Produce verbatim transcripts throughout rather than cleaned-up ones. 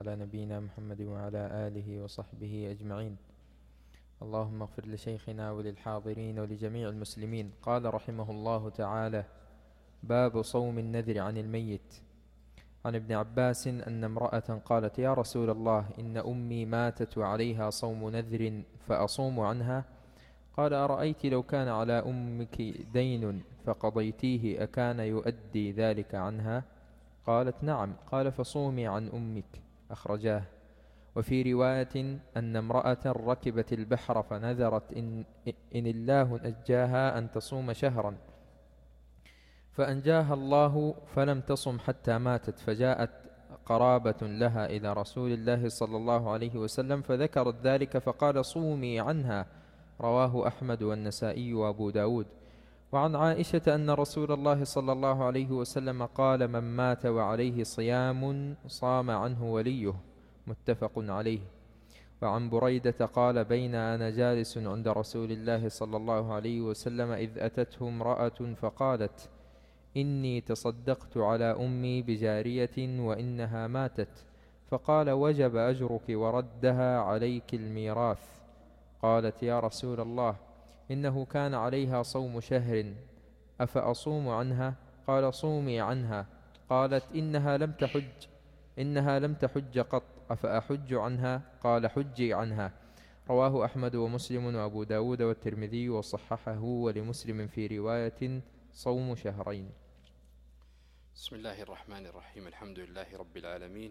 على نبينا محمد وعلى آله وصحبه أجمعين. اللهم اغفر لشيخنا وللحاضرين ولجميع المسلمين. قال رحمه الله تعالى: باب صوم النذر عن الميت. عن ابن عباس أن امرأة قالت: يا رسول الله، إن أمي ماتت وعليها صوم نذر فأصوم عنها؟ قال: أرأيت لو كان على أمك دين فقضيتيه أكان يؤدي ذلك عنها؟ قالت: نعم. قال: فصومي عن أمك. أخرجاه. وفي رواية أن امرأة ركبت البحر فنذرت إن, إن الله نجاها أن تصوم شهرا، فأنجاها الله فلم تصم حتى ماتت، فجاءت قرابة لها إلى رسول الله صلى الله عليه وسلم فذكرت ذلك فقال: صومي عنها. رواه أحمد والنسائي وأبو داود. وعن عائشة أن رسول الله صلى الله عليه وسلم قال: من مات وعليه صيام صام عنه وليه. متفق عليه. وعن بريدة قال: بين أنا جالس عند رسول الله صلى الله عليه وسلم إذ أتته امرأة فقالت: إني تصدقت على أمي بجارية وإنها ماتت. فقال: وجب أجرك وردها عليك الميراث. قالت: يا رسول الله، إنه كان عليها صوم شهر، أفأصوم عنها؟ قال: صومي عنها. قالت: إنها لم تحج إنها لم تحج قط، أفأحج عنها؟ قال: حجي عنها. رواه أحمد ومسلم وأبو داود والترمذي وصححه، ولمسلم في رواية: صوم شهرين. بسم الله الرحمن الرحيم. الحمد لله رب العالمين،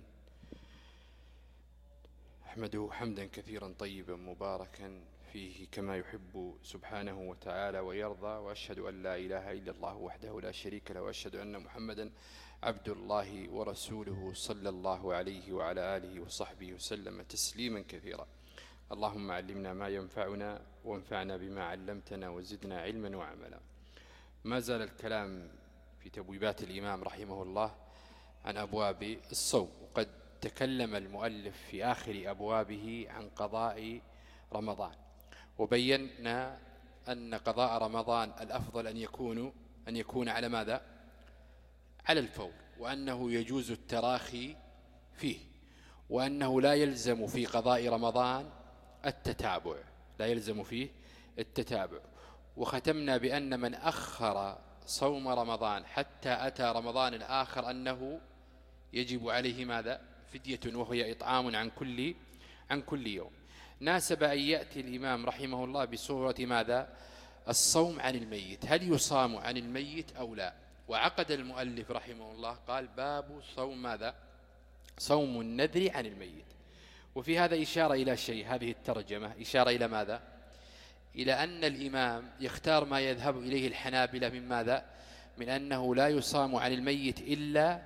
أحمده حمدا كثيرا طيبا مباركا فيه كما يحب سبحانه وتعالى ويرضى، وأشهد أن لا إله إلا الله وحده لا شريك له، وأشهد أن محمدا عبد الله ورسوله صلى الله عليه وعلى آله وصحبه وسلم تسليما كثيرا. اللهم علمنا ما ينفعنا وانفعنا بما علمتنا وزدنا علما وعملا. ما زال الكلام في تبويبات الإمام رحمه الله عن أبواب الصوم، وقد تكلم المؤلف في آخر أبوابه عن قضاء رمضان، وبينا أن قضاء رمضان الأفضل أن يكون أن يكون على ماذا؟ على الفور، وأنه يجوز التراخي فيه، وأنه لا يلزم في قضاء رمضان التتابع لا يلزم فيه التتابع. وختمنا بأن من أخر صوم رمضان حتى أتى رمضان الآخر أنه يجب عليه ماذا؟ فدية، وهي إطعام عن كل عن كل يوم. ناسب أن يأتي الإمام رحمه الله بصورة ماذا؟ الصوم عن الميت، هل يصام عن الميت أو لا؟ وعقد المؤلف رحمه الله قال: باب صوم ماذا؟ صوم النذر عن الميت. وفي هذا إشارة إلى شيء، هذه الترجمة إشارة إلى ماذا؟ إلى أن الإمام يختار ما يذهب إليه الحنابلة من ماذا؟ من أنه لا يصام عن الميت إلا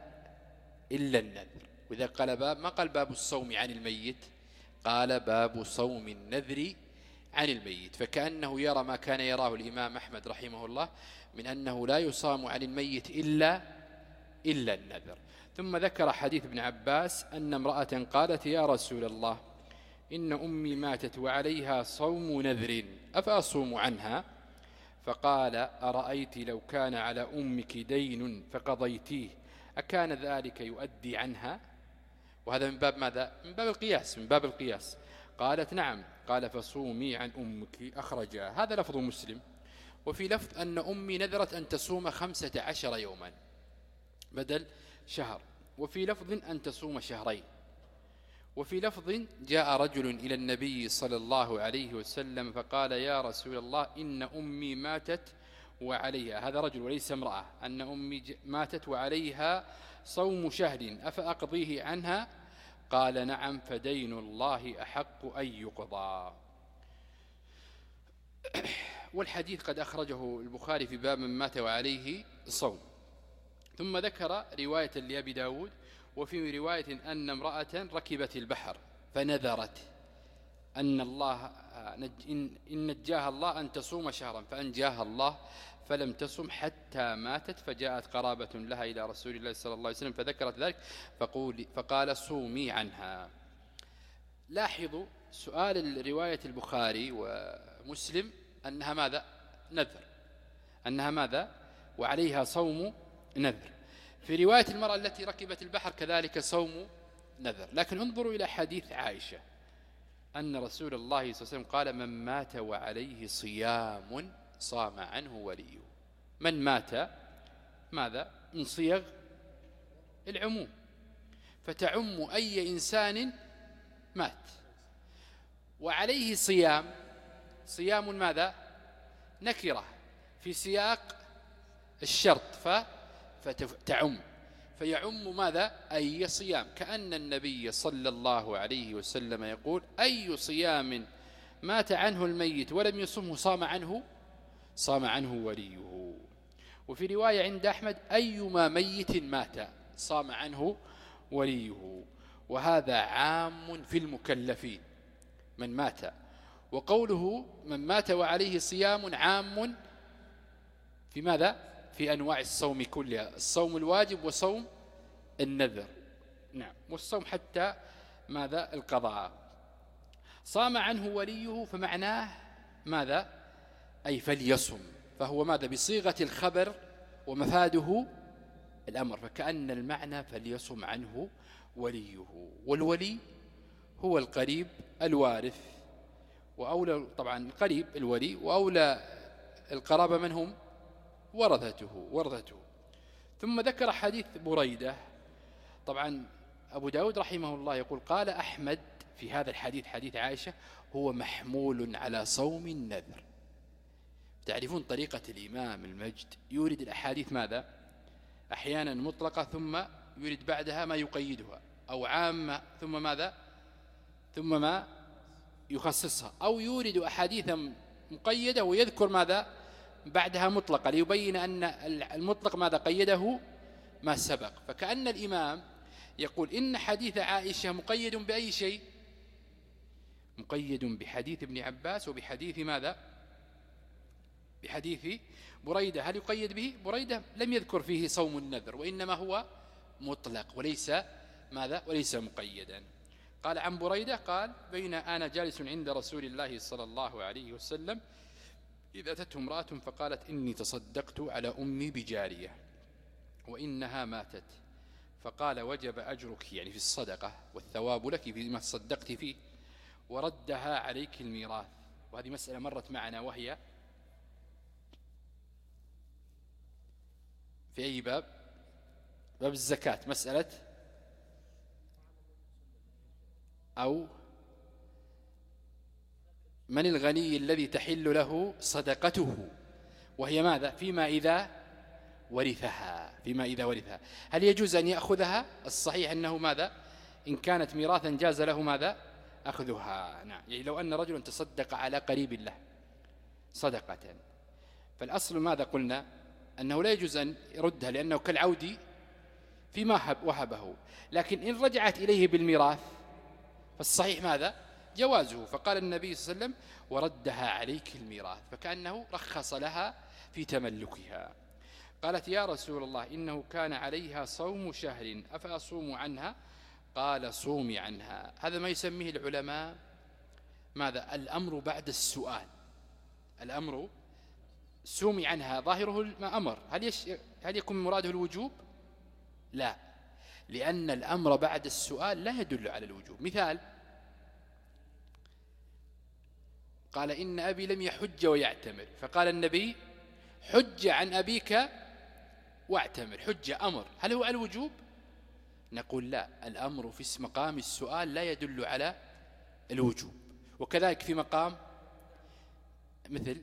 إلا النذر. وإذا قال باب، ما قال باب الصوم عن الميت، قال باب صوم النذر عن الميت، فكأنه يرى ما كان يراه الإمام أحمد رحمه الله من أنه لا يصام عن الميت إلا إلا النذر. ثم ذكر حديث ابن عباس أن امرأة قالت: يا رسول الله، إن أمي ماتت وعليها صوم نذر، أفأصوم عنها؟ فقال: أرأيت لو كان على أمك دين فقضيتيه أكان ذلك يؤدي عنها؟ وهذا من باب ماذا؟ من باب القياس من باب القياس. قالت: نعم. قال: فصومي عن أمك. أخرجا. هذا لفظ مسلم. وفي لفظ أن أمي نذرت أن تصوم خمسة عشر يوما بدل شهر، وفي لفظ أن تصوم شهرين، وفي لفظ: جاء رجل إلى النبي صلى الله عليه وسلم فقال: يا رسول الله، إن أمي ماتت وعليها، هذا رجل وليس امرأة، أن أمي ماتت وعليها صوم شهر أفأقضيه عنها؟ قال: نعم، فدين الله أحق أن يقضى. والحديث قد أخرجه البخاري في باب من مات وعليه صوم. ثم ذكر رواية لأبي داود، وفي رواية أن امرأة ركبت البحر فنذرت أن الله إن نجاها الله أن تصوم شهرا، فأنجاها الله فلم تصم حتى ماتت، فجاءت قرابة لها إلى رسول الله صلى الله عليه وسلم فذكرت ذلك فقال: صومي عنها. لاحظوا سؤال رواية البخاري ومسلم أنها ماذا؟ نذر. أنها ماذا؟ وعليها صوم نذر. في رواية المرأة التي ركبت البحر كذلك صوم نذر. لكن انظروا إلى حديث عائشة أن رسول الله صلى الله عليه وسلم قال من مات وعليه صيام صام عنه وليه. من مات ماذا؟ من صيغ العموم، فتعم أي إنسان مات. وعليه صيام، صيام ماذا؟ نكرة في سياق الشرط فتعم، فيعم ماذا؟ أي صيام، كأن النبي صلى الله عليه وسلم يقول أي صيام مات عنه الميت ولم يصمه صام عنه صام عنه وليه. وفي رواية عند أحمد أيما ميت مات صام عنه وليه. وهذا عام في المكلفين من مات. وقوله من مات وعليه صيام عام في ماذا؟ في أنواع الصوم كلها، الصوم الواجب وصوم النذر. نعم، والصوم حتى ماذا؟ القضاء. صام عنه وليه فمعناه ماذا؟ أي فليصم، فهو ماذا؟ بصيغة الخبر ومفاده الأمر، فكأن المعنى فليصم عنه وليه. والولي هو القريب الوارث، وأولى طبعا القريب الولي، وأولى القرابة من هم؟ ورثته ورثته. ثم ذكر حديث بريدة. طبعا أبو داود رحمه الله يقول قال أحمد في هذا الحديث حديث عائشة هو محمول على صوم النذر. تعرفون طريقة الإمام المجد، يورد الأحاديث ماذا؟ أحيانا مطلقة ثم يورد بعدها ما يقيدها، أو عامة ثم ماذا؟ ثم ما يخصصها، أو يورد أحاديثا مقيدة ويذكر ماذا؟ بعدها مطلقة، ليبين أن المطلق ماذا؟ قيده ما سبق. فكأن الإمام يقول إن حديث عائشة مقيد بأي شيء؟ مقيد بحديث ابن عباس وبحديث ماذا؟ بحديث بريدة. هل يقيد به؟ بريدة لم يذكر فيه صوم النذر، وإنما هو مطلق وليس ماذا؟ وليس مقيدا. قال عن بريدة قال بين أنا جالس عند رسول الله صلى الله عليه وسلم إذا أتته امرأة فقالت إني تصدقت على أمي بجارية وإنها ماتت، فقال وجب أجرك يعني في الصدقة والثواب لك فيما تصدقت فيه، وردها عليك الميراث. وهذه مسألة مرت معنا، وهي في أي باب؟ باب الزكاة، مسألة أو من الغني الذي تحل له صدقته، وهي ماذا؟ فيما إذا ورثها، فيما إذا ورثها هل يجوز أن يأخذها؟ الصحيح أنه ماذا؟ إن كانت ميراثا جاز له ماذا؟ أخذها. نعم، يعني لو أن رجل تصدق على قريب له صدقة، فالأصل ماذا قلنا؟ أنه لا يجوز أن يردها لأنه كالعود فيما وهبه. لكن إن رجعت إليه بالميراث فالصحيح ماذا؟ جوازه. فقال النبي صلى الله عليه وسلم وردها عليك الميراث، فكأنه رخص لها في تملكها. قالت يا رسول الله إنه كان عليها صوم شهر أفأصوم عنها؟ قال صومي عنها. هذا ما يسميه العلماء ماذا؟ الأمر بعد السؤال. الأمر صومي عنها ظاهره ما أمر، هل, يش... هل يكون مراده الوجوب؟ لا، لأن الأمر بعد السؤال لا يدل على الوجوب. مثال، قال إن أبي لم يحج ويعتمر، فقال النبي حج عن أبيك واعتمر، حج أمر، هل هو على الوجوب؟ نقول لا، الأمر في مقام السؤال لا يدل على الوجوب. وكذلك في مقام مثل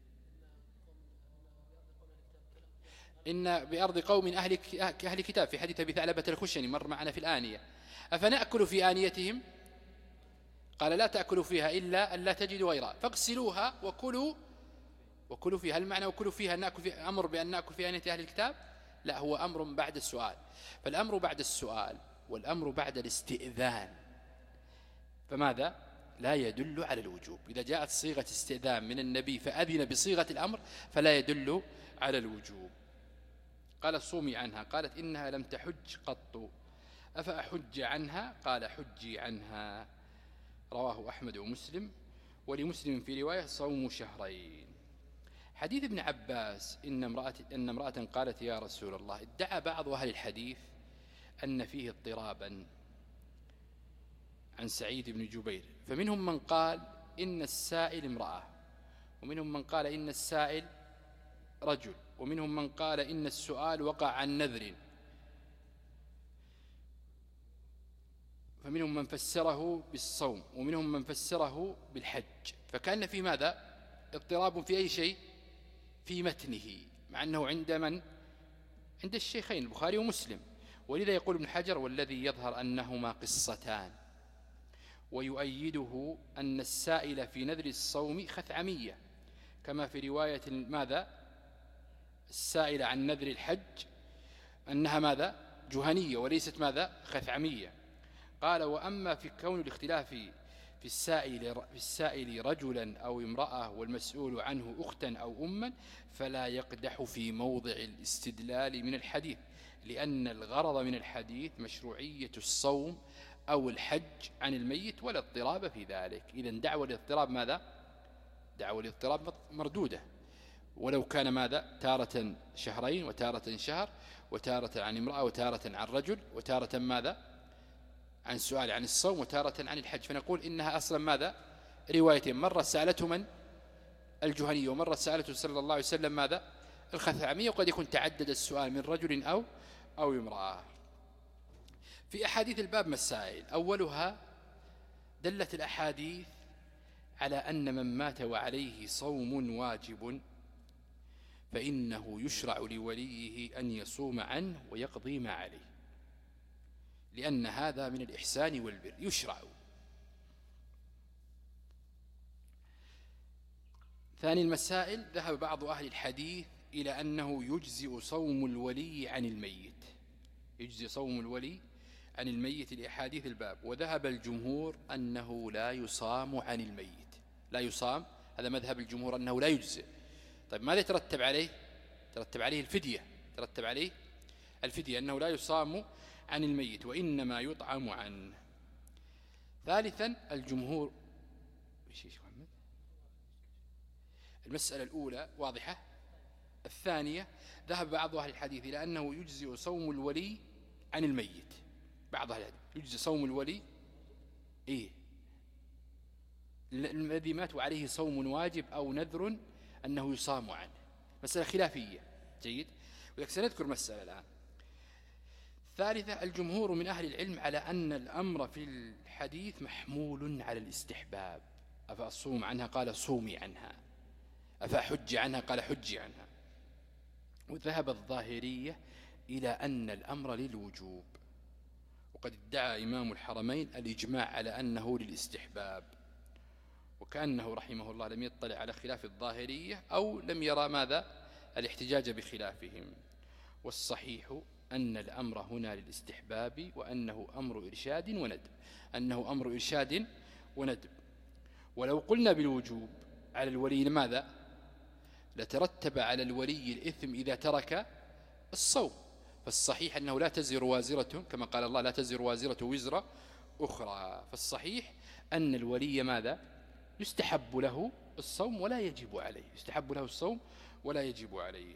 إن بأرض قوم أهل أهل كتاب في حديث أبي ثعلبة الخشني مر معنا في الآنية، أفنأكل في آنيتهم؟ قال لا تأكلوا فيها إلا أن لا تجدوا غيرها فاغسلوها وكلوا وكلوا فيها. هل معنى وكلوا فيها أن نأكل في أمر بأن نأكل في آنية أهل الكتاب؟ لا، هو أمر بعد السؤال. فالأمر بعد السؤال والأمر بعد الاستئذان فماذا؟ لا يدل على الوجوب. إذا جاءت صيغة استئذان من النبي فأذن بصيغة الأمر فلا يدل على الوجوب. قال صومي عنها. قالت إنها لم تحج قط أفأحج عنها؟ قال حجي عنها. رواه أحمد ومسلم، ولمسلم في رواية صوم شهرين. حديث ابن عباس إن امرأة, إن امرأة قالت يا رسول الله، ادعى بعض أهل الحديث أن فيه اضطرابا عن سعيد بن جبير، فمنهم من قال إن السائل امرأة، ومنهم من قال إن السائل رجل، ومنهم من قال إن السؤال وقع عن نذر، فمنهم من فسره بالصوم، ومنهم من فسره بالحج. فكان في ماذا؟ اضطراب في أي شيء؟ في متنه، مع أنه عند من؟ عند الشيخين البخاري ومسلم. ولذا يقول ابن حجر: والذي يظهر أنهما قصتان، ويؤيده أن السائل في نذر الصوم خثعمية، كما في رواية ماذا؟ السائل عن نذر الحج أنها ماذا؟ جهنية وليست ماذا؟ خثعمية. قال: وأما في كون الاختلاف في السائل, في السائل رجلا أو امرأة والمسؤول عنه أختا أو أما، فلا يقدح في موضع الاستدلال من الحديث، لأن الغرض من الحديث مشروعية الصوم أو الحج عن الميت، ولا اضطراب في ذلك. إذن دعوة الاضطراب ماذا؟ دعوة الاضطراب مردودة، ولو كان ماذا؟ تارة شهرين، وتارة شهر، وتارة عن امرأة، وتارة عن رجل، وتارة ماذا؟ عن سؤال عن الصوم، وتارة عن الحج. فنقول إنها أصلا ماذا؟ روايتين، مرة سألته من؟ الجهنية، ومرة سألته صلى الله عليه وسلم ماذا؟ الخثعمية، وقد يكون تعدد السؤال من رجل أو أو امرأة. في أحاديث الباب مسائل، أولها: دلت الأحاديث على أن من مات وعليه صوم واجب فإنه يشرع لوليه أن يصوم عنه ويقضي ما عليه، لأن هذا من الإحسان والبر، يشرع. ثاني المسائل: ذهب بعض أهل الحديث إلى أنه يجزئ صوم الولي عن الميت، يجزئ صوم الولي عن الميت لأحاديث الباب، وذهب الجمهور أنه لا يصام عن الميت، لا يصام. هذا مذهب الجمهور أنه لا يجزئ. طيب ماذا يترتب عليه؟ ترتب عليه الفدية، ترتب عليه الفدية، أنه لا يصام عن الميت وإنما يطعم عنه. ثالثا الجمهور، المسألة الأولى واضحة. الثانية: ذهب بعض أهل الحديث إلى أنه يجزئ صوم الولي عن الميت. بعض أهل الحديث يجزئ صوم الولي إيه؟ الذي مات وعليه صوم واجب أو نذر أنه يصام عنه. مسألة خلافية. جيد، ولكن سنذكر مسألة الآن. ثالثة: الجمهور من أهل العلم على أن الأمر في الحديث محمول على الاستحباب. أفأصوم عنها؟ قال صومي عنها. أفأحج عنها؟ قال حجي عنها. وذهب الظاهرية إلى أن الأمر للوجوب، وقد ادعى إمام الحرمين الإجماع على أنه للاستحباب، وكأنه رحمه الله لم يطلع على خلاف الظاهرية، أو لم يرى ماذا؟ الاحتجاج بخلافهم. والصحيح أن الأمر هنا للاستحباب، وأنه أمر إرشاد وندب، أنه أمر إرشاد وندب. ولو قلنا بالوجوب على الولي ماذا؟ لترتب على الولي الإثم إذا ترك الصوم. فالصحيح أنه لا تزر وازرة، كما قال الله: لا تزر وازرة وزر أخرى. فالصحيح أن الولي ماذا؟ يستحب له الصوم ولا يجب عليه، يستحب له الصوم ولا يجب عليه.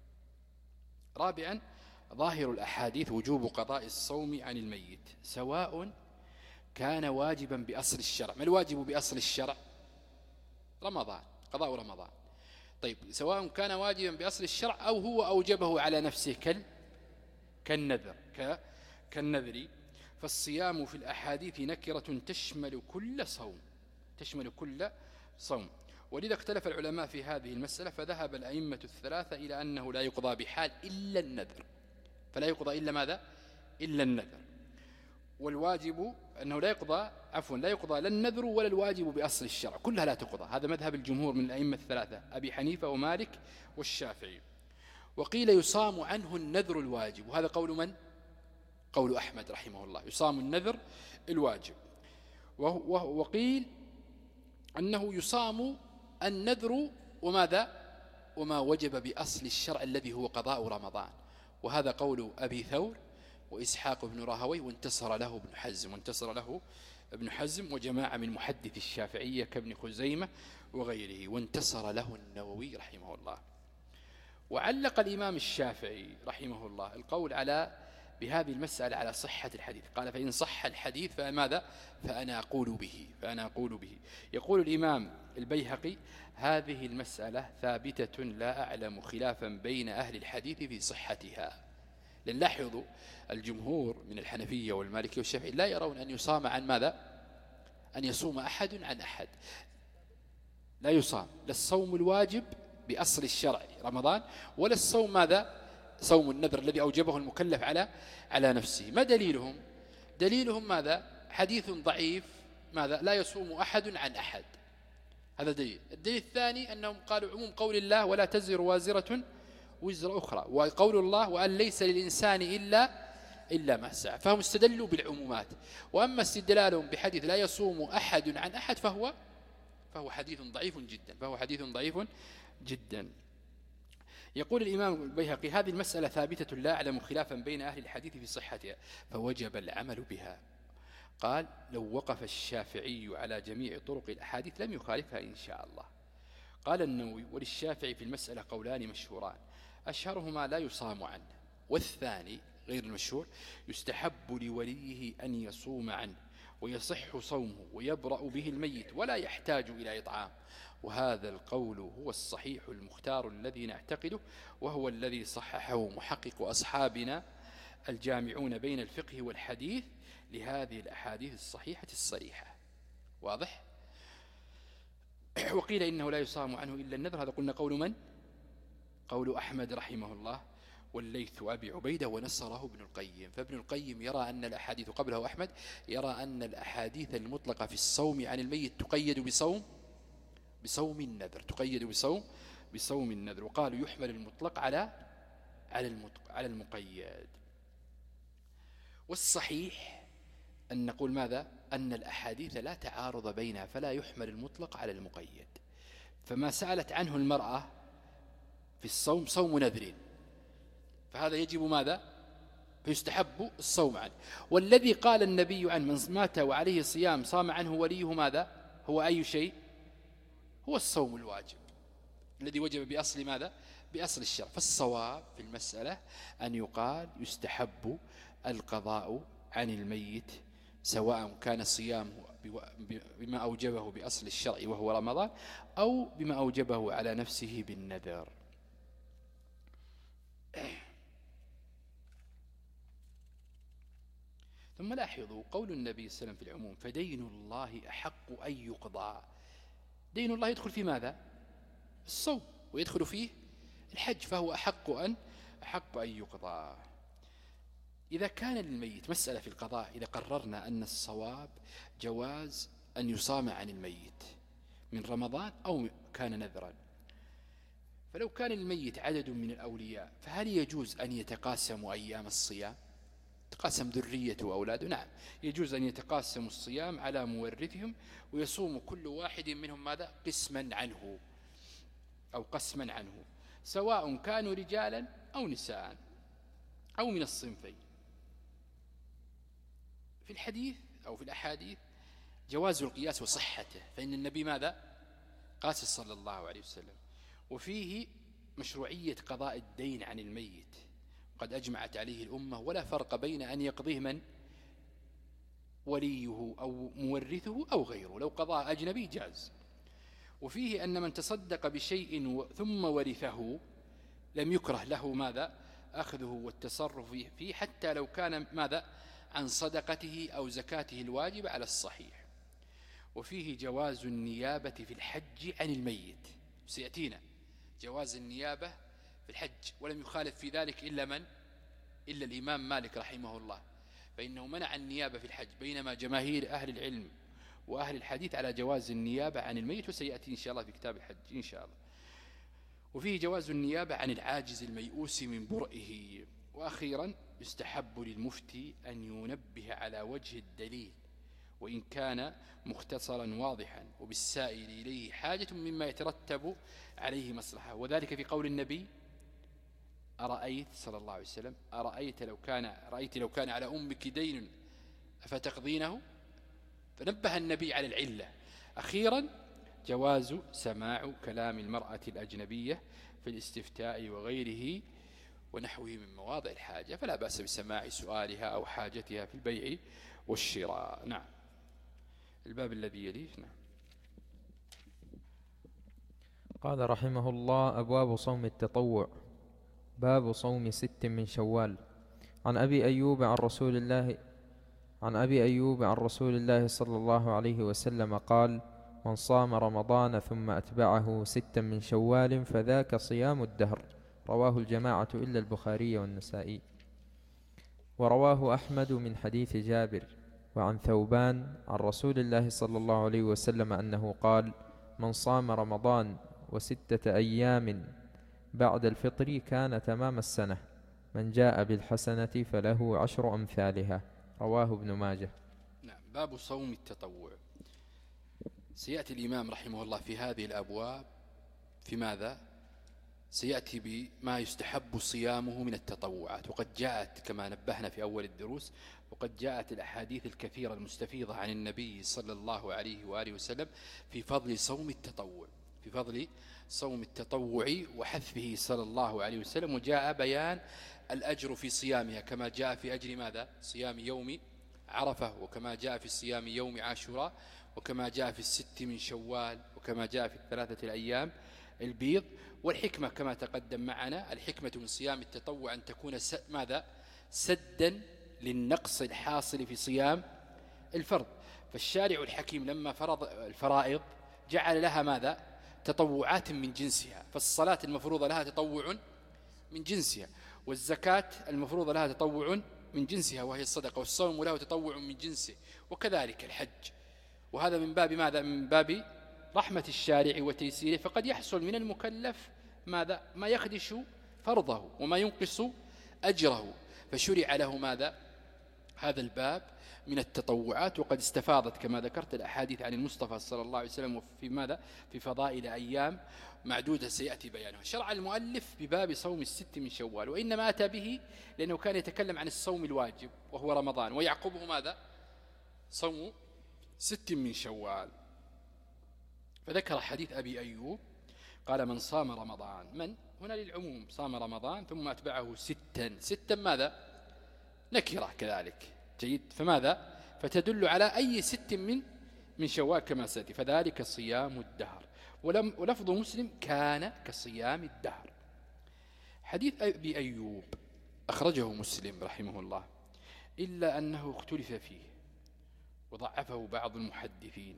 رابعا: ظاهر الأحاديث وجوب قضاء الصوم عن الميت، سواء كان واجبا بأصل الشرع. ما الواجب بأصل الشرع؟ رمضان، قضاء رمضان. طيب، سواء كان واجبا بأصل الشرع أو هو أوجبه على نفسه كال كالنذر كالنذر فالصيام في الأحاديث نكرة تشمل كل صوم، تشمل كل صوم. ولذا اختلف العلماء في هذه المسألة، فذهب الأئمة الثلاثة إلى أنه لا يقضى بحال إلا النذر، فلا يقضى إلا ماذا؟ إلا النذر. والواجب أنه لا يقضى، عفوا لا يقضى لا النذر ولا الواجب بأصل الشرع، كلها لا تقضى. هذا مذهب الجمهور من الأئمة الثلاثة، أبي حنيفة ومالك والشافعي. وقيل يصام عنه النذر الواجب، وهذا قول من؟ قول أحمد رحمه الله، يصام النذر الواجب. وقيل أنه يصام النذر وماذا؟ وما وجب بأصل الشرع الذي هو قضاء رمضان، وهذا قول أبي ثور وإسحاق بن راهوي، وانتصر له ابن حزم وانتصر له ابن حزم وجماعة من محدث الشافعية كابن خزيمة وغيره، وانتصر له النووي رحمه الله. وعلق الإمام الشافعي رحمه الله القول على بهذه المسألة على صحة الحديث. قال فإن صح الحديث فماذا؟ فأنا أقول به فأنا أقول به يقول الإمام البيهقي: هذه المسألة ثابتة لا أعلم خلافا بين أهل الحديث في صحتها. لأن لاحظوا الجمهور من الحنفية والمالكية والشافعية لا يرون أن يصام عن ماذا؟ أن يصوم أحد عن أحد، لا يصام لا الصوم الواجب بأصل الشرع رمضان، ولا الصوم ماذا؟ صوم النذر الذي أوجبه المكلف على على نفسه. ما دليلهم؟ دليلهم ماذا؟ حديث ضعيف ماذا؟ لا يصوم أحد عن أحد، هذا دليل. الدليل الثاني أنهم قالوا عموم قول الله: ولا تزر وازرة وزر أخرى، وقول الله: وأن ليس للإنسان إلا إلا ما سعى. فهم استدلوا بالعمومات. وأما استدلالهم بحديث لا يصوم أحد عن أحد فهو فهو حديث ضعيف جدا فهو حديث ضعيف جدا. يقول الإمام البيهقي: هذه المسألة ثابتة لا أعلم خلافا بين أهل الحديث في صحتها فوجب العمل بها. قال: لو وقف الشافعي على جميع طرق الأحاديث لم يخالفها إن شاء الله. قال النووي: وللشافعي في المسألة قولان مشهوران، أشهرهما لا يصام عنه، والثاني غير المشهور يستحب لوليه أن يصوم عنه ويصح صومه ويبرأ به الميت ولا يحتاج إلى إطعام. وهذا القول هو الصحيح المختار الذي نعتقده، وهو الذي صححه محقق أصحابنا الجامعون بين الفقه والحديث لهذه الأحاديث الصحيحة الصريحة. واضح؟ وقيل إنه لا يصام عنه إلا النذر، هذا قلنا قول من؟ قول أحمد رحمه الله والليث أبي عبيدة ونصره ابن القيم. فابن القيم يرى أن الأحاديث قبله أحمد يرى أن الأحاديث المطلقة في الصوم عن الميت تقيد بصوم بصوم النذر تقيد بصوم بصوم النذر وقالوا يحمل المطلق على على على المقيد. والصحيح أن نقول ماذا؟ أن الأحاديث لا تعارض بينها فلا يحمل المطلق على المقيد. فما سألت عنه المرأة في الصوم صوم نذر فهذا يجب ماذا؟ فيستحب الصوم عنه. والذي قال النبي عن من مات وعليه صيام صام عنه وليه ماذا؟ هو أي شيء؟ هو الصوم الواجب الذي وجب بأصل ماذا؟ بأصل الشرع. فالصواب في المسألة أن يقال يستحب القضاء عن الميت سواء كان صيامه بما أوجبه بأصل الشرع وهو رمضان أو بما أوجبه على نفسه بالنذر. ثم لاحظوا قول النبي صلى الله عليه وسلم في العموم: فدين الله أحق أن يقضى. دين الله يدخل في ماذا؟ الصوم، ويدخل فيه الحج، فهو أحق أن أحق أن يقضى. إذا كان للميت مسألة في القضاء، إذا قررنا أن الصواب جواز أن يصام عن الميت من رمضان أو كان نذرا، فلو كان الميت عدد من الأولياء فهل يجوز أن يتقاسموا أيام الصيام؟ تقاسم ذريته وأولاده؟ نعم، يجوز أن يتقاسموا الصيام على مورثهم ويصوم كل واحد منهم ماذا؟ قسما عنه أو قسما عنه، سواء كانوا رجالا أو نساء أو من الصنفين. في الحديث أو في الأحاديث جواز القياس وصحته، فإن النبي ماذا؟ قاس صلى الله عليه وسلم. وفيه مشروعية قضاء الدين عن الميت قد أجمعت عليه الأمة، ولا فرق بين أن يقضيه من وليه أو مورثه أو غيره، لو قضاء أجنبي جاز. وفيه أن من تصدق بشيء ثم ورثه لم يكره له ماذا؟ أخذه والتصرف فيه حتى لو كان ماذا؟ عن صدقته أو زكاته الواجبة على الصحيح. وفيه جواز النيابة في الحج عن الميت، سيأتينا جواز النيابة في الحج، ولم يخالف في ذلك إلا من؟ إلا الإمام مالك رحمه الله، فإنه منع النيابة في الحج، بينما جماهير أهل العلم وأهل الحديث على جواز النيابة عن الميت، وسيأتي إن شاء الله في كتاب الحج إن شاء الله. وفيه جواز النيابة عن العاجز الميؤوس من برئه. وأخيرا يستحب للمفتي أن ينبه على وجه الدليل وإن كان مختصرا واضحا وبالسائل إليه حاجة مما يترتب عليه مصلحة، وذلك في قول النبي: أرأيت صلى الله عليه وسلم أرأيت لو كان رأيت لو كان على أمك دين أفتقضينه؟ فنبه النبي على العلة. أخيرا جواز سماع كلام المرأة الأجنبية في الاستفتاء وغيره، ونحوه من مواضع الحاجة، فلا بأس بسماع سؤالها أو حاجتها في البيع والشراء. نعم. الباب الذي يليه. نعم. قال رحمه الله: أبواب صوم التطوع. باب صوم ست من شوال. عن أبي أيوب عن رسول الله عن أبي أيوب عن رسول الله صلى الله عليه وسلم قال: من صام رمضان ثم أتبعه ستا من شوال فذاك صيام الدهر. رواه الجماعة إلا البخاري والنسائي. ورواه أحمد من حديث جابر وعن ثوبان عن رسول الله صلى الله عليه وسلم أنه قال: من صام رمضان وستة أيام بعد الفطر كان تمام السنة. من جاء بالحسنة فله عشر أمثالها. رواه ابن ماجه. نعم. باب صوم التطوع. سيأتي الإمام رحمه الله في هذه الأبواب في ماذا؟ سيأتي بما يستحب صيامه من التطوعات، وقد جاءت كما نبهنا في أول الدروس، وقد جاءت الأحاديث الكثيرة المستفيضة عن النبي صلى الله عليه وآله وسلم في فضل صوم التطوع في فضل صوم التطوع وحثه صلى الله عليه وسلم، وجاء بيان الأجر في صيامها كما جاء في أجر ماذا؟ صيام يوم عرفة، وكما جاء في صيام يوم عاشوراء، وكما جاء في الست من شوال، وكما جاء في الثلاثة الأيام البيض. والحكمة كما تقدم معنا، الحكمة من صيام التطوع أن تكون ماذا؟ سدا للنقص الحاصل في صيام الفرض. فالشارع الحكيم لما فرض الفرائض جعل لها ماذا؟ تطوعات من جنسها. فالصلاة المفروضة لها تطوع من جنسها، والزكاة المفروضة لها تطوع من جنسها وهي الصدقة، والصوم له تطوع من جنسه، وكذلك الحج. وهذا من باب ماذا؟ من باب رحمة الشارع وتيسيره. فقد يحصل من المكلف ماذا؟ ما يخدش فرضه وما ينقص أجره، فشرع له ماذا؟ هذا الباب من التطوعات. وقد استفاضت كما ذكرت الأحاديث عن المصطفى صلى الله عليه وسلم وفي ماذا؟ في فضائل أيام معدودة سيأتي بيانها. شرع المؤلف بباب صوم الست من شوال، وإنما أتى به لأنه كان يتكلم عن الصوم الواجب وهو رمضان، ويعقبه ماذا؟ صوم ست من شوال. فذكر حديث أبي أيوب قال: من صام رمضان، من هنا للعموم، صام رمضان ثم أتبعه ستا. ستا ماذا؟ نكرة كذلك. جيد. فماذا؟ فتدل على أي ست من من شوال كما سأتي. فذلك صيام الدهر. ولم ولفظ مسلم كان كصيام الدهر. حديث أبي أيوب أخرجه مسلم رحمه الله، إلا أنه اختلف فيه وضعفه بعض المحدثين.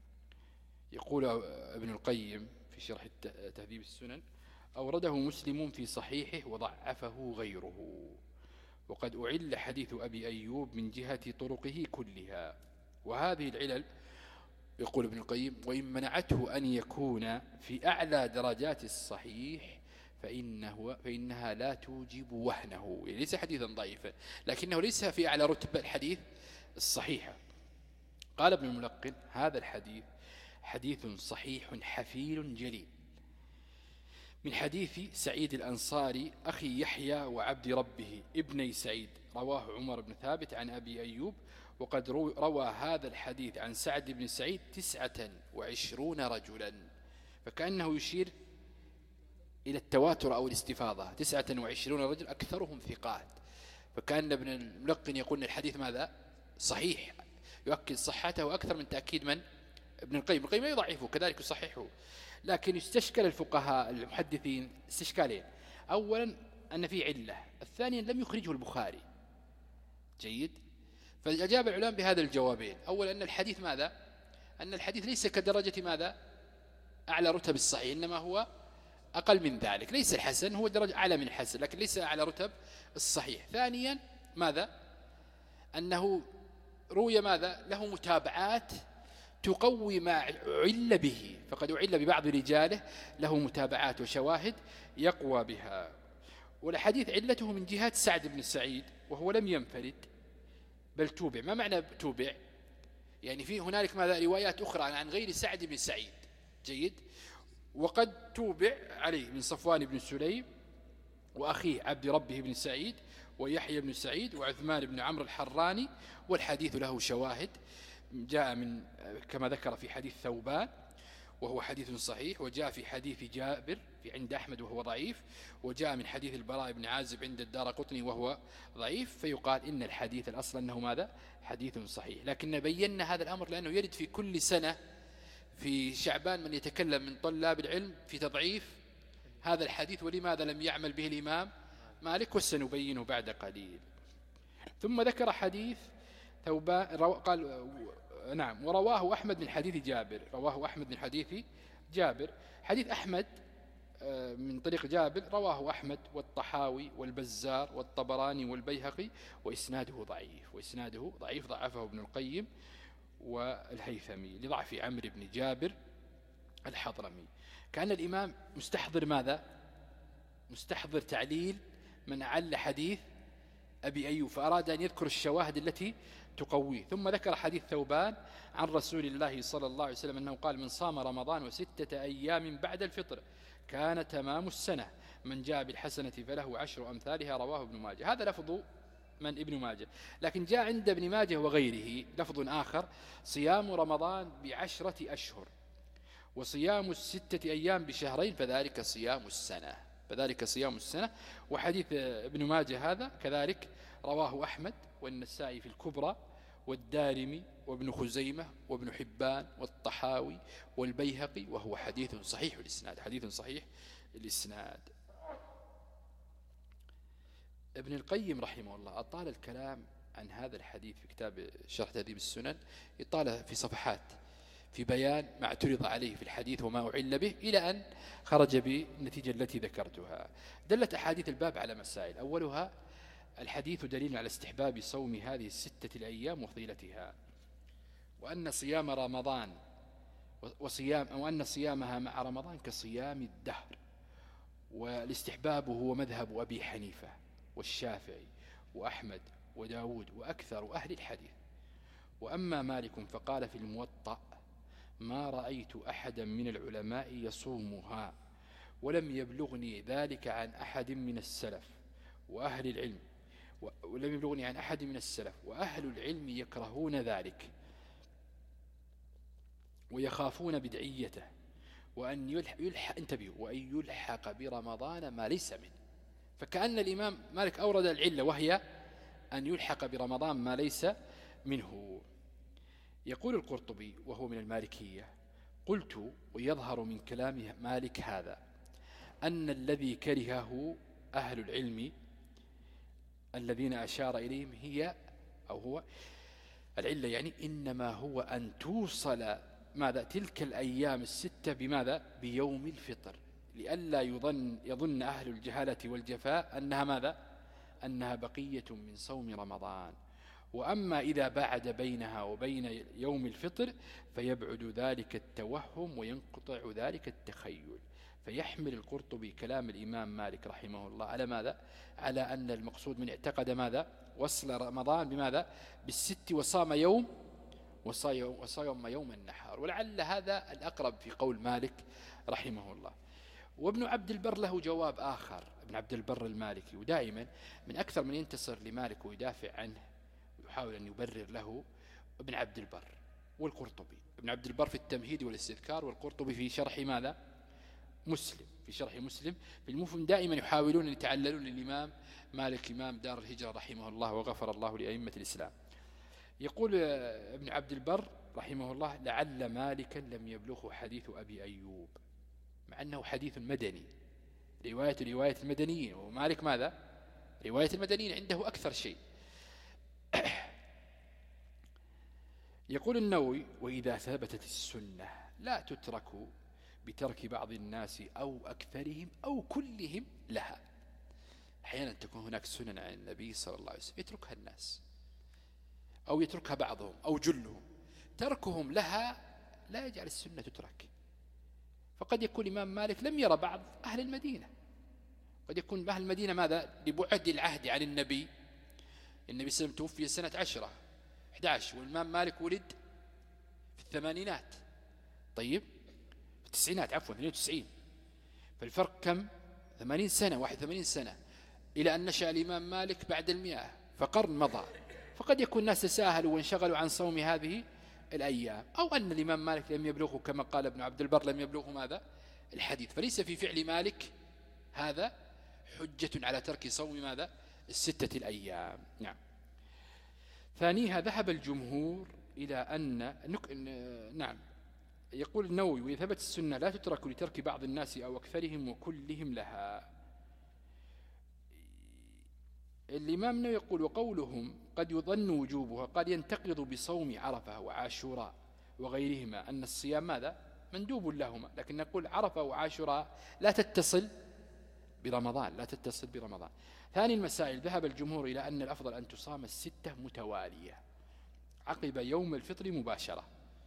يقول ابن القيم في شرح تهذيب السنن: أورده مسلم في صحيحه وضعفه غيره، وقد أعل حديث أبي أيوب من جهة طرقه كلها. وهذه العلل، يقول ابن القيم، وإن منعته أن يكون في أعلى درجات الصحيح فإنه فإنها لا توجب وهنه. يعني ليس حديثا ضعيفا، لكنه ليس في أعلى رتبة الحديث الصحيحة. قال ابن الملقن: هذا الحديث حديث صحيح حفيل جليل من حديث سعيد الأنصاري أخي يحيى وعبد ربه ابني سعيد، رواه عمر بن ثابت عن أبي أيوب. وقد روى هذا الحديث عن سعد بن سعيد تسعة وعشرون رجلا، فكأنه يشير إلى التواتر أو الاستفاضة. تسعة وعشرون رجل أكثرهم ثقات، فكأن ابن الملقن يقول أن الحديث ماذا؟ صحيح، يؤكد صحته أكثر من تأكيد من؟ ابن القيم. ابن القيم يضعفه كذلك يصححه، لكن يستشكل الفقهاء المحدثين استشكالين: أولا أن فيه علة، الثانيا لم يخرجه البخاري. جيد. فأجاب العلماء بهذا الجوابين: أولا أن الحديث ماذا؟ أن الحديث ليس كدرجة ماذا؟ أعلى رتب الصحيح، إنما هو أقل من ذلك. ليس الحسن، هو درجة أعلى من الحسن لكن ليس أعلى رتب الصحيح. ثانيا ماذا؟ أنه روي ماذا؟ له متابعات تقوي ما عل به، فقد عل ببعض رجاله، له متابعات وشواهد يقوى بها. والحديث علته من جهة سعد بن سعيد، وهو لم ينفرد بل توبع. ما معنى توبع؟ يعني في هنالك ماذا؟ روايات أخرى عن غير سعد بن سعيد. جيد. وقد توبع عليه من صفوان بن سليم وأخيه عبد ربه بن سعيد ويحيى بن سعيد وعثمان بن عمرو الحراني. والحديث له شواهد جاء من كما ذكر في حديث ثوبان. وهو حديث صحيح، وجاء في حديث جابر في عند أحمد وهو ضعيف، وجاء من حديث البراء بن عازب عند الدارقطني وهو ضعيف، فيقال إن الحديث الأصل أنه ماذا؟ حديث صحيح. لكن بينا هذا الأمر لأنه يرد في كل سنة في شعبان من يتكلم من طلاب العلم في تضعيف هذا الحديث، ولماذا لم يعمل به الإمام مالك، وسنبينه بعد قليل. ثم ذكر حديث ثوبان قال نعم ورواه أحمد من حديث جابر، رواه أحمد من حديث جابر. حديث أحمد من طريق جابر رواه أحمد والطحاوي والبزار والطبراني والبيهقي، وإسناده ضعيف، وإسناده ضعيف ضعفه ابن القيم والهيثمي لضعف عمرو بن جابر الحضرمي. كان الإمام مستحضر ماذا؟ مستحضر تعليل من أعل حديث أبي أيوب، فأراد أن يذكر الشواهد التي تقويه. ثم ذكر حديث ثوبان عن رسول الله صلى الله عليه وسلم أنه قال: من صام رمضان وستة أيام بعد الفطر كان تمام السنة، من جاء بالحسنة فله عشر أمثالها، رواه ابن ماجه. هذا لفظ من ابن ماجه، لكن جاء عند ابن ماجه وغيره لفظ آخر: صيام رمضان بعشرة أشهر، وصيام الستة أيام بشهرين، فذلك صيام السنة، فذلك صيام السنة. وحديث ابن ماجه هذا كذلك رواه أحمد والنسائي في الكبرى والدارمي وابن خزيمة وابن حبان والطحاوي والبيهقي، وهو حديث صحيح الإسناد، حديث صحيح الإسناد. ابن القيم رحمه الله أطال الكلام عن هذا الحديث في كتاب شرح تهذيب السنن، إطالة في صفحات في بيان ما اعترض عليه في الحديث وما أعل به، إلى أن خرج بالنتيجة التي ذكرتها. دلت أحاديث الباب على مسائل، أولها الحديث دليل على استحباب صوم هذه الستة الأيام وفضيلتها، وأن صيام رمضان وصيام أو أن صيامها مع رمضان كصيام الدهر، والاستحباب هو مذهب أبي حنيفة والشافعي وأحمد وداود وأكثر أهل الحديث. وأما مالك فقال في الموطأ: ما رأيت أحدا من العلماء يصومها، ولم يبلغني ذلك عن أحد من السلف وأهل العلم، ولم يبلغني عن أحد من السلف وأهل العلم يكرهون ذلك ويخافون بدعيته، وأن يلحق, يلحق انتبهوا وأن يلحق برمضان ما ليس منه. فكأن الإمام مالك أورد العلة، وهي أن يلحق برمضان ما ليس منه. يقول القرطبي وهو من المالكية: قلت: ويظهر من كلام مالك هذا أن الذي كرهه أهل العلم الذين أشار إليهم هي أو هو العلة، يعني إنما هو أن توصل ماذا تلك الأيام الستة بماذا؟ بيوم الفطر، لئلا يظن يظن أهل الجهالة والجفاء أنها ماذا؟ أنها بقية من صوم رمضان. وأما إذا بعد بينها وبين يوم الفطر فيبعد ذلك التوهم وينقطع ذلك التخيل. فيحمل القرطبي كلام الإمام مالك رحمه الله على ماذا؟ على أن المقصود من اعتقد ماذا؟ وصل رمضان بماذا؟ بالست، وصام يوم وصام يوم النحار. ولعل هذا الأقرب في قول مالك رحمه الله. وابن عبد البر له جواب آخر، ابن عبد البر المالكي، ودائما من أكثر من ينتصر لمالك ويدافع عنه ويحاول أن يبرر له ابن عبد البر والقرطبي. ابن عبد البر في التمهيد والاستذكار، والقرطبي في شرح ماذا؟ مسلم، في شرح مسلم. في المفهم دائما يحاولون أن يتعللون للإمام مالك إمام دار الهجرة رحمه الله وغفر الله لأئمة الإسلام. يقول ابن عبد البر رحمه الله: لعل مالكا لم يبلغه حديث أبي أيوب، مع أنه حديث مدني، رواية رواية المدنيين، ومالك ماذا؟ رواية المدنيين عنده أكثر شيء. يقول النووي: وإذا ثبتت السنة لا تترك بترك بعض الناس أو أكثرهم أو كلهم لها. أحيانا تكون هناك سنن عن النبي صلى الله عليه وسلم يتركها الناس، أو يتركها بعضهم أو جلهم، تركهم لها لا يجعل السنة تترك. فقد يكون الإمام مالك لم يرى بعض أهل المدينة، قد يكون أهل المدينة ماذا؟ لبعد العهد عن النبي. النبي صلى الله عليه وسلم توفي سنة عشرة أحد عشر، والإمام مالك ولد في الثمانينات، طيب في التسعينات عفوا اثنين وتسعين، فالفرق كم؟ ثمانين سنة، واحد ثمانين سنة، إلى أن نشأ الإمام مالك بعد المئة، فقرن مضى. فقد يكون الناس تساهلوا وانشغلوا عن صوم هذه الأيام، أو أن الإمام مالك لم يبلغه كما قال ابن عبد البر لم يبلغه ماذا الحديث، فليس في فعل مالك هذا حجة على ترك صوم ماذا الستة الأيام. نعم. ثانيها ذهب الجمهور إلى أن نك... نعم يقول النووي وإذا ثبت السنة لا تترك لترك بعض الناس أو أكثرهم وكلهم لها. الإمام النووي يقول وقولهم قد يظن وجوبها قد ينتقض بصوم عرفة وعاشوراء وغيرهما أن الصيام ماذا مندوب لهما، لكن نقول عرفة وعاشوراء لا تتصل برمضان لا تتصل برمضان. ثاني المسائل ذهب الجمهور إلى أن الأفضل أن تصام الستة متوالية عقب يوم الفطر مباشرة،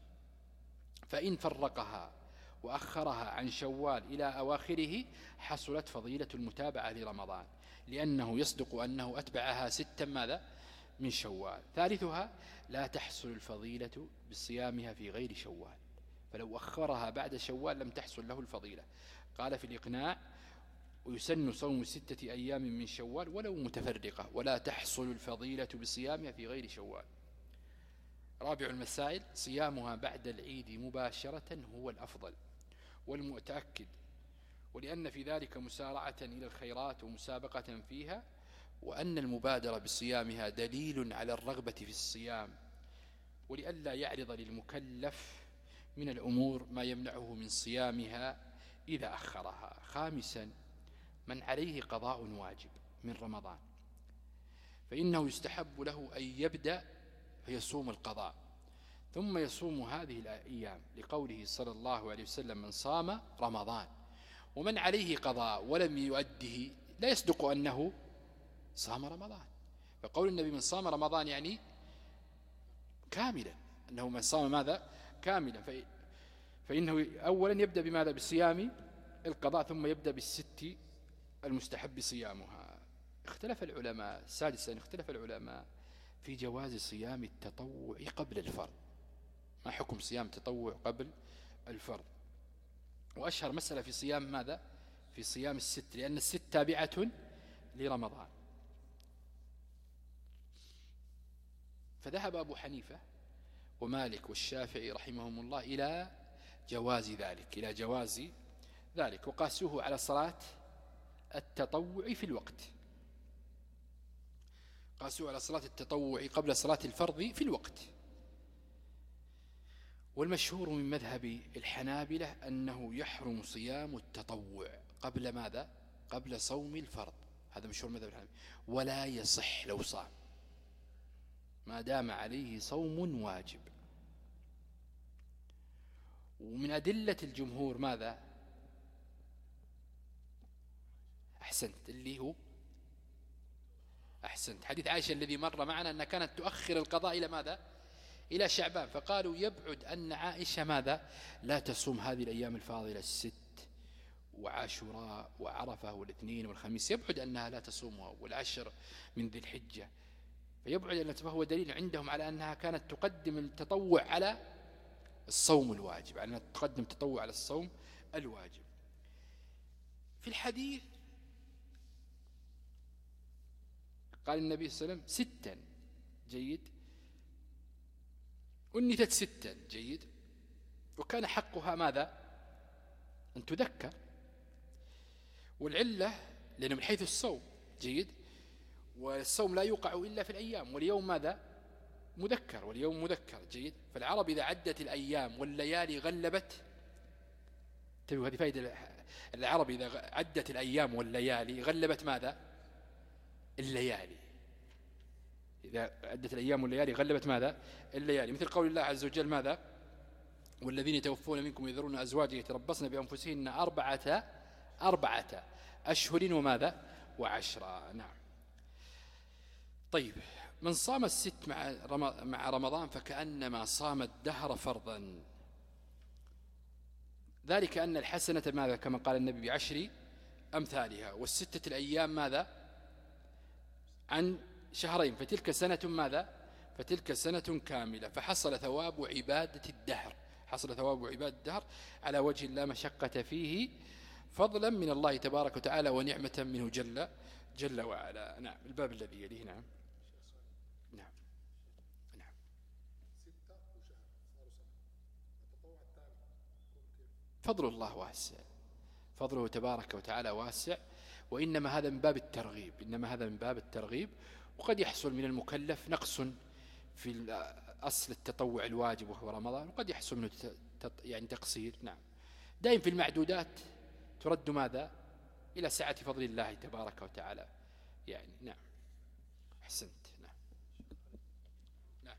فإن فرقها وأخرها عن شوال إلى أواخره حصلت فضيلة المتابعة لرمضان، لأنه يصدق أنه أتبعها ستا ماذا من شوال. ثالثها لا تحصل الفضيلة بصيامها في غير شوال، فلو أخرها بعد شوال لم تحصل له الفضيلة. قال في الإقناع ويسن صوم ستة أيام من شوال ولو متفرقة، ولا تحصل الفضيلة بصيامها في غير شوال. رابع المسائل صيامها بعد العيد مباشرة هو الأفضل والمتأكد، ولأن في ذلك مسارعة إلى الخيرات ومسابقة فيها، وأن المبادرة بصيامها دليل على الرغبة في الصيام، ولئلا يعرض للمكلف من الأمور ما يمنعه من صيامها إذا أخرها. خامسا من عليه قضاء واجب من رمضان فإنه يستحب له أن يبدأ فيصوم القضاء ثم يصوم هذه الأيام، لقوله صلى الله عليه وسلم من صام رمضان. ومن عليه قضاء ولم يؤده لا يصدق أنه صام رمضان، فقول النبي من صام رمضان يعني كاملا، أنه من صام ماذا كاملا، فإنه أولا يبدأ بماذا بصيام القضاء ثم يبدأ بالست المستحب صيامها. اختلف العلماء. سادسا اختلف العلماء في جواز صيام التطوع قبل الفرض. ما حكم صيام التطوع قبل الفرض؟ وأشهر مسألة في صيام ماذا في صيام الست، لأن الست تابعة لرمضان. فذهب أبو حنيفة ومالك والشافعي رحمهم الله إلى جواز ذلك إلى جواز ذلك وقاسوه على صلاة التطوع في الوقت، قاسوه على صلاة التطوع قبل صلاة الفرض في الوقت. والمشهور من مذهب الحنابلة أنه يحرم صيام التطوع قبل ماذا قبل صوم الفرض، هذا مشهور مذهب الحنابلة، ولا يصح لو صام ما دام عليه صوم واجب. ومن أدلة الجمهور ماذا أحسنت اللي هو أحسنت حديث عائشة الذي مر معنا أنها كانت تؤخر القضاء إلى ماذا إلى شعبان، فقالوا يبعد أن عائشة ماذا لا تصوم هذه الأيام الفاضلة الست وعاشوراء وعرفة والاثنين والخميس، يبعد أنها لا تصومها والعشر من ذي الحجة، فيبعد أن فهو دليل عندهم على أنها كانت تقدم التطوع على الصوم الواجب، على أنها تقدم التطوع على الصوم الواجب. في الحديث قال النبي صلى الله عليه وسلم ستا جيد أنثت ستا جيد، وكان حقها ماذا أن تذكر، والعلة لأنه من حيث الصوم جيد، والصوم لا يوقع إلا في الأيام، واليوم ماذا مذكر واليوم مذكر جيد. فالعرب إذا عدت الأيام والليالي غلبت، تبقى هذه فائدة، العرب إذا عدت الأيام والليالي غلبت ماذا الليالي، إذا عدت الأيام والليالي غلبت ماذا الليالي، مثل قول الله عز وجل ماذا والذين يتوفون منكم يذرون أزواجا يتربصن بأنفسهن أربعة أربعة أشهر وماذا وعشرة. نعم. طيب من صام الست مع مع رمضان فكأنما صام الدهر فرضا، ذلك أن الحسنة ماذا كما قال النبي بعشر أمثالها، والستة الأيام ماذا عن شهرين، فتلك سنة ماذا فتلك سنة كاملة، فحصل ثواب عبادة الدهر حصل ثواب عبادة الدهر على وجه لا مشقة فيه، فضلا من الله تبارك وتعالى ونعمة منه جل جل وعلا. نعم. الباب الذي يليه. نعم نعم نعم فضل الله واسع، فضله تبارك وتعالى واسع، وإنما هذا من باب الترغيب، إنما هذا من باب الترغيب. وقد يحصل من المكلف نقص في أصل التطوع الواجب وهو رمضان، وقد يحصل منه يعني تقصير. نعم، دائم في المعدودات ترد ماذا؟ إلى سعة فضل الله تبارك وتعالى يعني. نعم، أحسنت. نعم نعم.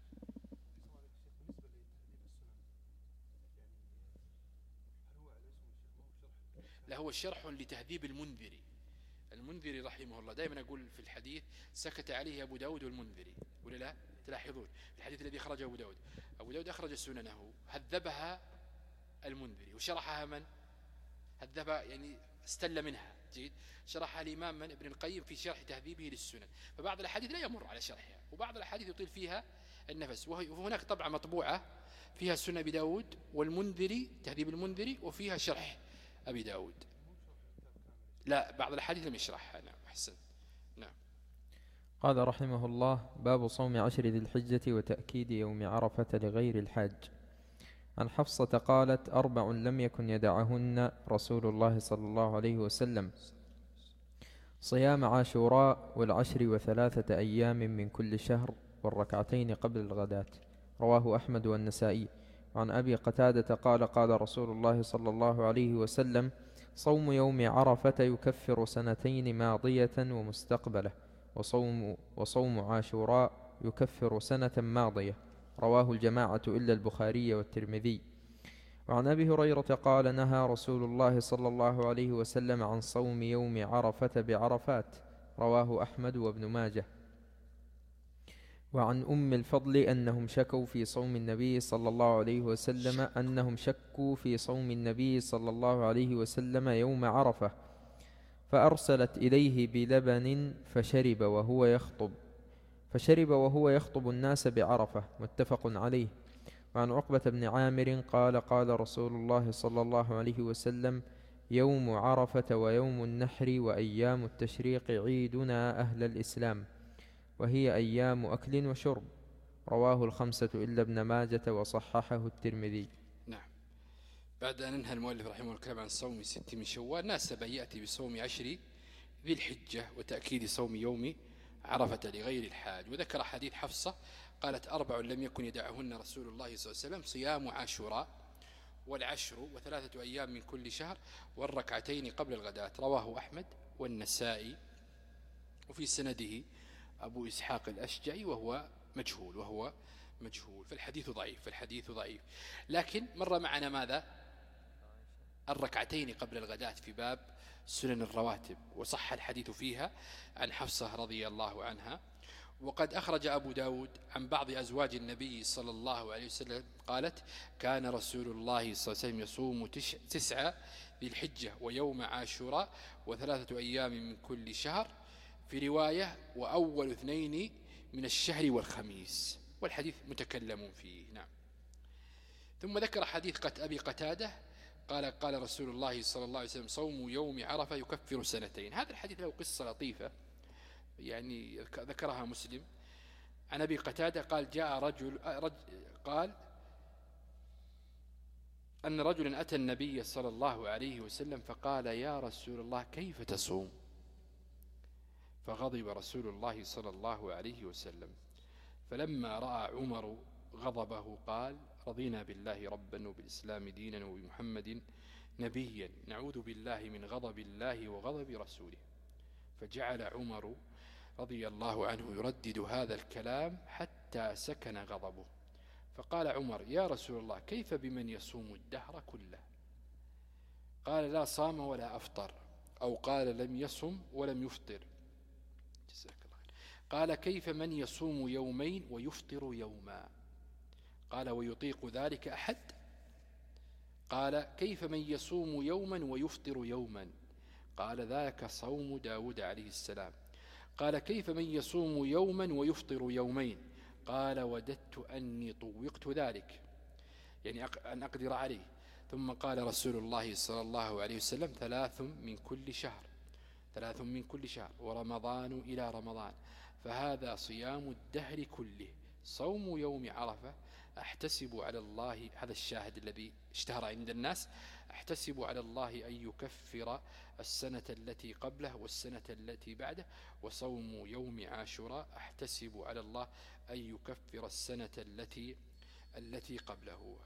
لا، هو شرح لتهذيب المنذري، المنذري رحمه الله. دائما أقول في الحديث سكت عليه أبو داود والمنذري، ولا لا تلاحظون الحديث الذي خرجه أبو داود، أبو داود أخرج سننه، هذبها المنذري، وشرحها من؟ هذبها يعني استل منها، جيد، شرحها الإمام من؟ ابن القيم في شرح تهذيبه للسنن. فبعض الأحاديث لا يمر على شرحها، وبعض الأحاديث يطيل فيها النفس. وهناك طبعة مطبوعة فيها سنن أبي داود والمنذري، تهذيب المنذري، وفيها شرح أبي داود. لا، بعض الأحاديث لم يشرحها. نعم، أحسن. نعم. قال رحمه الله: باب صوم عشر ذي الحجة وتأكيد يوم عرفة لغير الحاج. عن حفصة قالت: أربع لم يكن يدعهن رسول الله صلى الله عليه وسلم: صيام عاشوراء والعشر وثلاثة أيام من كل شهر والركعتين قبل الغداة. رواه أحمد والنسائي. عن أبي قتادة قال: قال رسول الله صلى الله عليه وسلم: صوم يوم عرفة يكفر سنتين ماضية ومستقبلة، وصوم, وصوم عاشوراء يكفر سنة ماضية. رواه الجماعة إلا البخاري والترمذي. وعن أبي هريرة قال: نهى رسول الله صلى الله عليه وسلم عن صوم يوم عرفة بعرفات. رواه أحمد وابن ماجه. وعن أم الفضل أنهم شكوا في صوم النبي صلى الله عليه وسلم أنهم شكوا في صوم النبي صلى الله عليه وسلم يوم عرفة، فأرسلت إليه بلبن فشرب وهو يخطب فشرب وهو يخطب الناس بعرفة. متفق عليه. وعن عقبة بن عامر قال: قال رسول الله صلى الله عليه وسلم: يوم عرفة ويوم النحر وأيام التشريق عيدنا أهل الإسلام، وهي أيام أكل وشرب. رواه الخمسة إلا ابن ماجة وصححه الترمذي. نعم. بعد أن انهى المؤلف رحمه الله الكلام عن صوم ست من شوال، ناسب أن يأتي بصوم عشر ذي الحجة وتأكيد صوم يوم عرفة لغير الحاج. وذكر حديث حفصة قالت: أربع لم يكن يدعهن رسول الله صلى الله عليه وسلم: صيام عاشوراء والعشر وثلاثة أيام من كل شهر والركعتين قبل الغداة. رواه أحمد والنسائي. وفي سنده أبو إسحاق الأشجعي وهو مجهول وهو مجهول فالحديث ضعيف فالحديث ضعيف لكن مر معنا ماذا؟ الركعتين قبل الغداة في باب سنن الرواتب، وصح الحديث فيها عن حفصة رضي الله عنها. وقد أخرج أبو داود عن بعض أزواج النبي صلى الله عليه وسلم قالت: كان رسول الله صلى الله عليه وسلم يصوم تسعة ذي الحجة ويوم عاشوراء وثلاثة أيام من كل شهر، في رواية وأول اثنين من الشهر والخميس، والحديث متكلم فيه. نعم. ثم ذكر حديث قت أبي قتادة قال: قال رسول الله صلى الله عليه وسلم: صوم يوم عرفة يكفر سنتين. هذا الحديث له قصة لطيفة يعني ذكرها مسلم عن أبي قتادة قال: جاء رجل, رجل قال أن رجلا أتى النبي صلى الله عليه وسلم فقال: يا رسول الله كيف تصوم؟ فغضب رسول الله صلى الله عليه وسلم، فلما رأى عمر غضبه قال: رضينا بالله ربا وبالإسلام دينا وبمحمد نبيا، نعوذ بالله من غضب الله وغضب رسوله. فجعل عمر رضي الله عنه يردد هذا الكلام حتى سكن غضبه، فقال عمر: يا رسول الله كيف بمن يصوم الدهر كله؟ قال: لا صام ولا أفطر، أو قال لم يصم ولم يفطر. قال: كيف من يصوم يومين ويفطر يوما؟ قال: ويطيق ذلك أحد؟ قال: كيف من يصوم يوما ويفطر يوما؟ قال: ذاك صوم داود عليه السلام. قال: كيف من يصوم يوما ويفطر يومين؟ قال: وددت أني طوقت ذلك، يعني أن أقدر عليه. ثم قال رسول الله صلى الله عليه وسلم: ثلاث من كل شهر ثلاث من كل شهر ورمضان إلى رمضان، فهذا صيام الدهر كله، صوم يوم عرفة أحتسب على الله، هذا الشاهد الذي اشتهر عند الناس، أحتسب على الله أن يكفر السنة التي قبله والسنة التي بعده، وصوم يوم عاشوراء أحتسب على الله أن يكفر السنة التي التي قبله.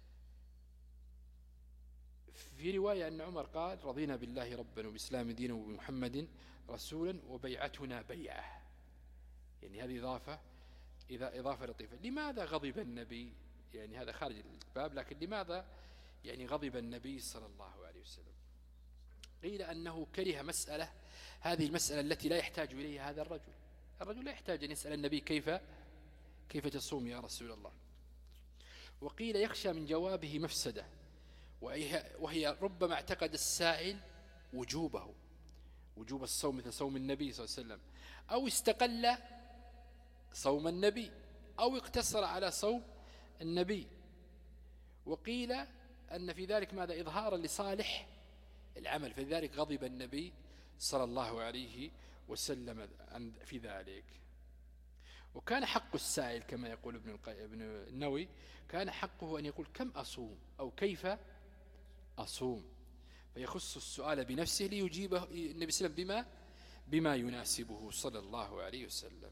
في رواية أن عمر قال: رضينا بالله ربا وبإسلام دينا وبمحمد رسولا وبيعتنا بيعة. يعني هذه إضافة إذا إضافة لطيفة. لماذا غضب النبي؟ يعني هذا خارج الباب، لكن لماذا يعني غضب النبي صلى الله عليه وسلم؟ قيل أنه كره مسألة، هذه المسألة التي لا يحتاج إليها هذا الرجل. الرجل لا يحتاج أن يسأل النبي كيف كيف تصوم يا رسول الله. وقيل يخشى من جوابه مفسدة، وهي ربما اعتقد السائل وجوبه، وجوب الصوم مثل صوم النبي صلى الله عليه وسلم، أو استقل صوم النبي، أو اقتصر على صوم النبي. وقيل أن في ذلك ماذا؟ إظهارا لصالح العمل، فلذلك غضب النبي صلى الله عليه وسلم في ذلك. وكان حق السائل كما يقول ابن ابن النووي، كان حقه أن يقول كم أصوم أو كيف أصوم، فيخص السؤال بنفسه ليجيبه النبي صلى الله عليه وسلم بما بما يناسبه صلى الله عليه وسلم.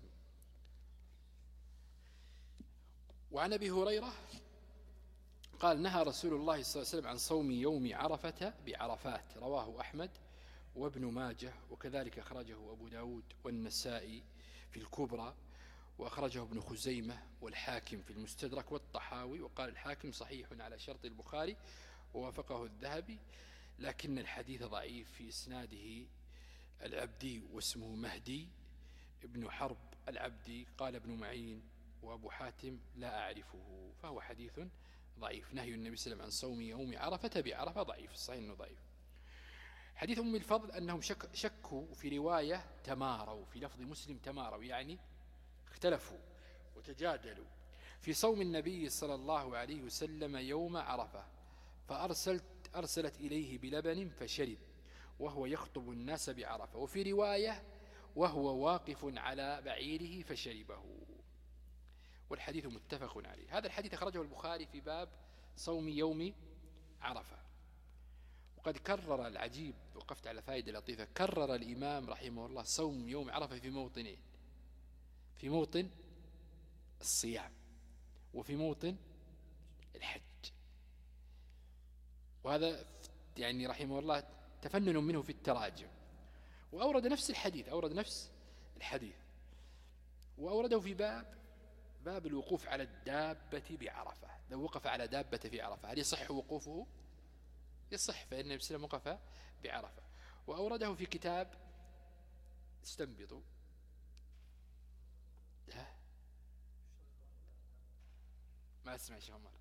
وعن أبي هريرة قال: نهى رسول الله صلى الله عليه وسلم عن صوم يوم عرفة بعرفات، رواه أحمد وابن ماجه، وكذلك أخرجه أبو داود والنسائي في الكبرى، وأخرجه ابن خزيمة والحاكم في المستدرك والطحاوي، وقال الحاكم صحيح على شرط البخاري ووافقه الذهبي، لكن الحديث ضعيف في إسناده العبدي واسمه مهدي ابن حرب العبدي. قال ابن معين وأبو حاتم لا أعرفه، فهو حديث ضعيف. نهي النبي صلى الله عليه وسلم عن صوم يوم عرفة بعرفة ضعيف، الصحيح أنه ضعيف. حديث أم الفضل أنهم شك شكوا في رواية تماروا، في لفظ مسلم تماروا يعني اختلفوا وتجادلوا في صوم النبي صلى الله عليه وسلم يوم عرفة، فأرسلت أرسلت إليه بلبن فشرب وهو يخطب الناس بعرفة، وفي رواية وهو واقف على بعيره فشربه، والحديث متفق عليه. هذا الحديث أخرجه البخاري في باب صوم يوم عرفة. وقد كرر العجيب، وقفت على فائدة لطيفة، كرر الإمام رحمه الله صوم يوم عرفة في موطنين: في موطن الصيام وفي موطن الحج. وهذا يعني رحمه الله تفنن منه في التراجم. وأورد نفس الحديث، أورد نفس الحديث وأورده في باب باب الوقوف على الدابة بعرفة. لو وقف على دابة في عرفة هل يصح وقوفه؟ يصح، فإن النبي صلى الله عليه وسلم وقف بعرفة. وأورده في كتاب، استنبطوا، ما أسمع شيء عمر،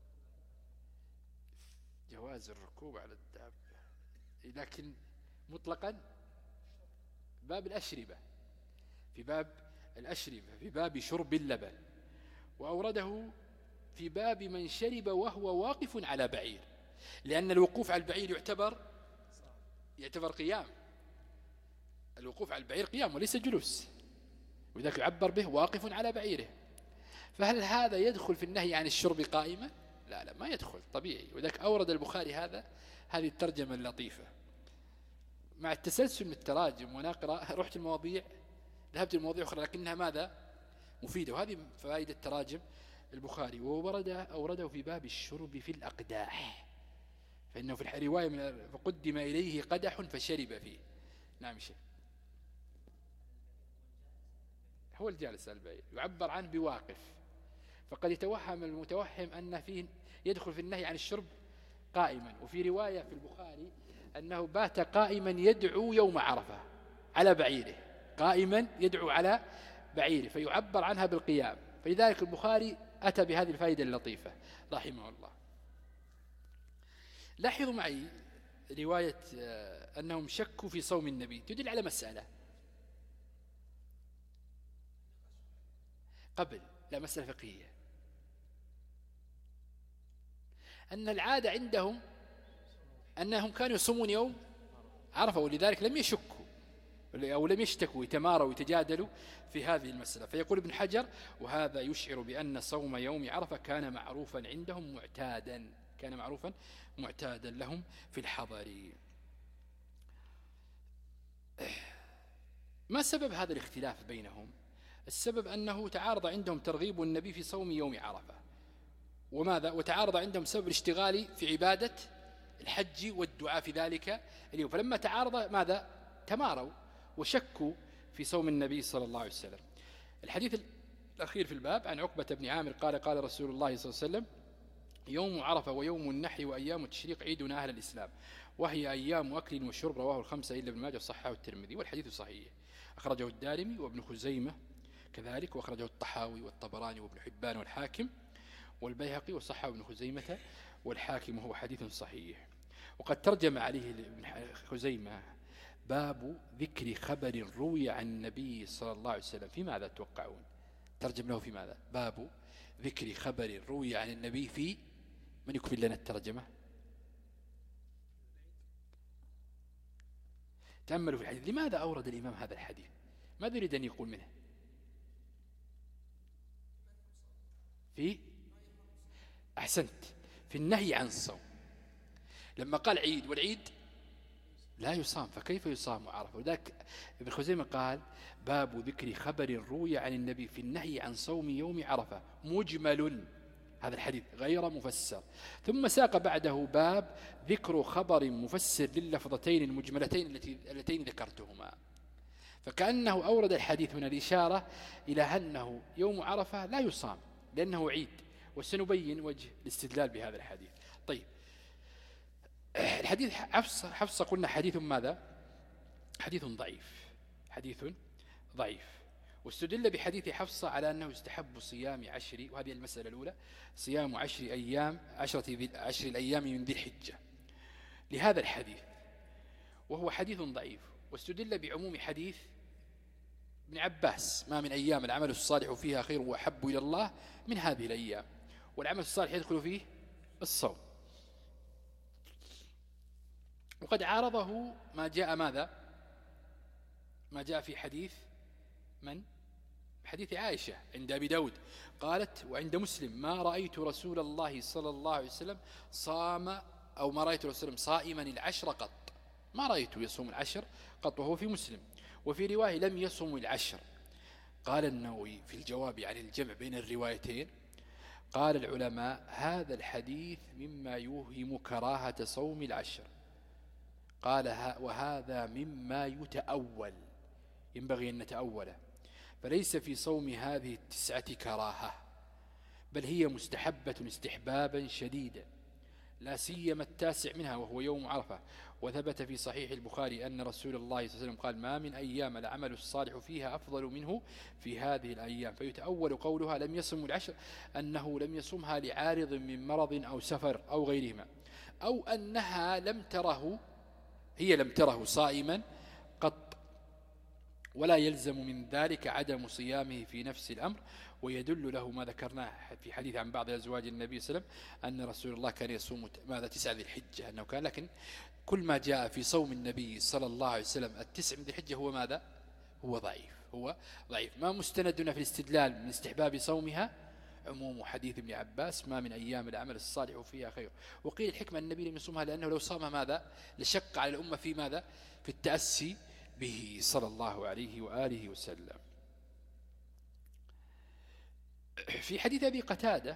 جواز الركوب على الدابة، لكن مطلقا باب الأشربة، في باب الأشربة في باب شرب اللبن. وأورده في باب من شرب وهو واقف على بعير، لأن الوقوف على البعير يعتبر يعتبر قيام، الوقوف على البعير قيام وليس جلوس، وذلك يعبر به واقف على بعيره. فهل هذا يدخل في النهي عن الشرب قائما؟ لا لا، ما يدخل، طبيعي. وذلك أورد البخاري هذا هذه الترجمة اللطيفة مع التسلسل من التراجم. ونقرأ، رحت المواضيع، ذهبت المواضيع أخرى لكنها ماذا؟ مفيدة، وهذه فائدة تراجم البخاري. وورد أورده في باب الشرب في الأقداح، فإنه في الرواية من فقدم إليه قدح فشرب فيه. نعم شيء، هو الجالس على البعير يعبر عنه بواقف، فقد يتوهم المتوهم أن فيه يدخل في النهي عن الشرب قائما. وفي رواية في البخاري أنه بات قائما يدعو يوم عرفة على بعيره، قائما يدعو على بعيره، فيعبر عنها بالقيام. فلذلك البخاري أتى بهذه الفائدة اللطيفة رحمه الله. لاحظوا معي رواية أنهم شكوا في صوم النبي تدل على مسألة قبل، لا مسألة فقهية، أن العادة عندهم أنهم كانوا يصومون يوم عرفة، ولذلك لم يشكوا أو لم يشتكوا يتماروا ويتجادلوا في هذه المسألة. فيقول ابن حجر: وهذا يشعر بأن صوم يوم عرفة كان معروفا عندهم معتادا كان معروفا معتادا لهم في الحضر. ما سبب هذا الاختلاف بينهم؟ السبب أنه تعارض عندهم ترغيب النبي في صوم يوم عرفة، وماذا؟ وتعارض عندهم سبب الاشتغال في عبادة الحج والدعاء في ذلك اليوم، فلما تعارض ماذا؟ تماروا وشكوا في صوم النبي صلى الله عليه وسلم. الحديث الأخير في الباب عن عقبة بن عامر قال: قال رسول الله صلى الله عليه وسلم: يوم عرفة ويوم النحر وأيام التشريق عيدنا أهل الإسلام، وهي أيام أكل وشرب. رواه الخمسة إلا ابن ماجه وصححه الترمذي، والحديث صحيح. أخرجه الدارمي وابن خزيمة كذلك، وأخرجه الطحاوي والطبراني وابن حبان والحاكم والبيهقي، وصححه ابن خزيمة والحاكم، وهو حديث صحيح. وقد ترجم عليه ابن خزيمة: باب ذكر خبر روي عن النبي صلى الله عليه وسلم. في ماذا توقعون؟ ترجم له في ماذا؟ باب ذكر خبر روي عن النبي في، من يكمل لنا الترجمة؟ تأملوا في الحديث. لماذا أورد الإمام هذا الحديث؟ ماذا يريد أن يقول منه؟ في أحسنت في النهي عن الصوم. لما قال عيد، والعيد لا يصام، فكيف يصام عرفة؟ وذاك ابن خزيمة قال: باب ذكر خبر روي عن النبي في النهي عن صوم يوم عرفة، مجمل هذا الحديث غير مفسر. ثم ساق بعده باب ذكر خبر مفسر لللفظتين المجملتين التي اللتين ذكرتهما. فكأنه أورد الحديث من الإشارة إلى أنه يوم عرفة لا يصام لأنه عيد، وسنبين وجه الاستدلال بهذا الحديث. طيب، الحديث حفصة, حفصة قلنا حديث ماذا؟ حديث ضعيف حديث ضعيف واستدل بحديث حفصة على أنه يستحب صيام عشر، وهذه المسألة الأولى، صيام عشر أيام عشرة عشر الأيام من ذي الحجة لهذا الحديث، وهو حديث ضعيف. واستدل بعموم حديث ابن عباس: ما من أيام العمل الصالح فيها خير وأحب إلى الله من هذه الأيام، والعمل الصالح يدخل فيه الصوم. وقد عارضه ما جاء ماذا؟ ما جاء في حديث من؟ حديث عائشة عند أبي داود قالت، وعند مسلم: ما رأيت رسول الله صلى الله عليه وسلم صام، أو ما رأيت رسول الله صائما العشر قط، ما رأيته يصوم العشر قط، وهو في مسلم. وفي رواية: لم يصم العشر. قال النووي في الجواب عن الجمع بين الروايتين: قال العلماء: هذا الحديث مما يوهم كراهة صوم العشر. قال: وهذا مما يتأول، ينبغي أن نتأوله، فليس في صوم هذه التسعة كراهة، بل هي مستحبة استحبابا شديدا، لا سيما التاسع منها وهو يوم عرفة. وثبت في صحيح البخاري أن رسول الله صلى الله عليه وسلم قال: ما من أيام العمل الصالح فيها أفضل منه في هذه الأيام. فيتأول قولها لم يصم العشر أنه لم يصمها لعارض من مرض أو سفر أو غيرهما، أو أنها لم تره هي لم تره صائما قط، ولا يلزم من ذلك عدم صيامه في نفس الأمر. ويدل له ما ذكرناه في حديث عن بعض أزواج النبي صلى الله عليه وسلم أن رسول الله كان يصوم ماذا؟ تسعة ذي الحجة، أنه كان. لكن كل ما جاء في صوم النبي صلى الله عليه وسلم التسع من ذي الحجة هو ماذا؟ هو ضعيف هو ضعيف ما مستندنا في الاستدلال من استحباب صومها عموم حديث ابن عباس: ما من أيام العمل الصالح فيها خير. وقيل الحكمة أن النبي لم يصومها لأنه لو صام ماذا؟ لشق على الأمة في ماذا؟ في التأسي به صلى الله عليه وآله وسلم. في حديث أبي قتادة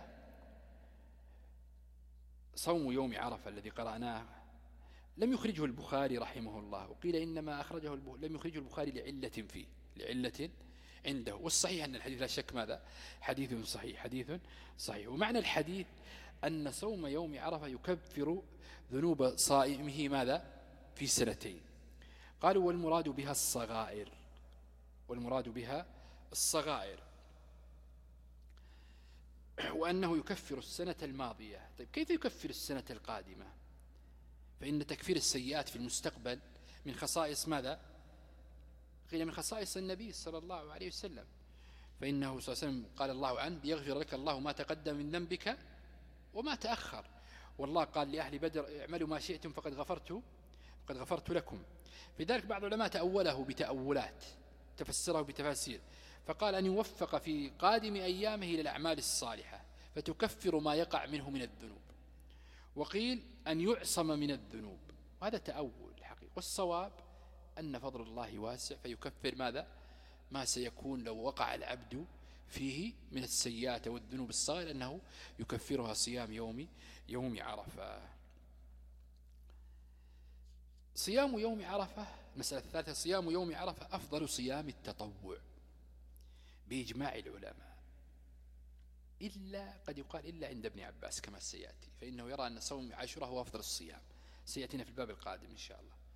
صوم يوم عرفة الذي قرأناه لم يخرجه البخاري رحمه الله، وقيل إنما أخرجه لم يخرجه البخاري لعلة فيه لعلة عنده. والصحيح أن الحديث لا شك ماذا؟ حديث صحيح حديث صحيح. ومعنى الحديث أن صوم يوم عرفة يكفر ذنوب صائمه ماذا؟ في سنتين. قالوا: والمراد بها الصغائر والمراد بها الصغائر وأنه يكفر السنة الماضية. طيب، كيف يكفر السنة القادمة؟ فإن تكفير السيئات في المستقبل من خصائص ماذا؟ قيل من خصائص النبي صلى الله عليه وسلم، فإنه صلى الله عليه وسلم قال الله عنه: يغفر لك الله ما تقدم من ذنبك وما تأخر. والله قال لأهل بدر: اعملوا ما شئتم فقد غفرت وقد غفرت لكم. في ذلك بعض العلماء تأوله بتأولات، تفسره بتفاسير، فقال أن يوفق في قادم أيامه إلى الأعمال الصالحة فتكفر ما يقع منه من الذنوب، وقيل أن يعصم من الذنوب، وهذا تأول الحقيقة. والصواب أن فضل الله واسع فيكفر ماذا؟ ما سيكون لو وقع العبد فيه من السيئات والذنوب الصغيرة، أنه يكفرها صيام يوم يوم عرفة. صيام يوم عرفة، المسألة الثالثة، صيام يوم عرفة أفضل صيام التطوع بإجماع العلماء، إلا قد يقال إلا عند ابن عباس كما سيأتي، فإنه يرى أن صوم عاشوراء هو أفضل الصيام، سيأتينا في الباب القادم إن شاء الله.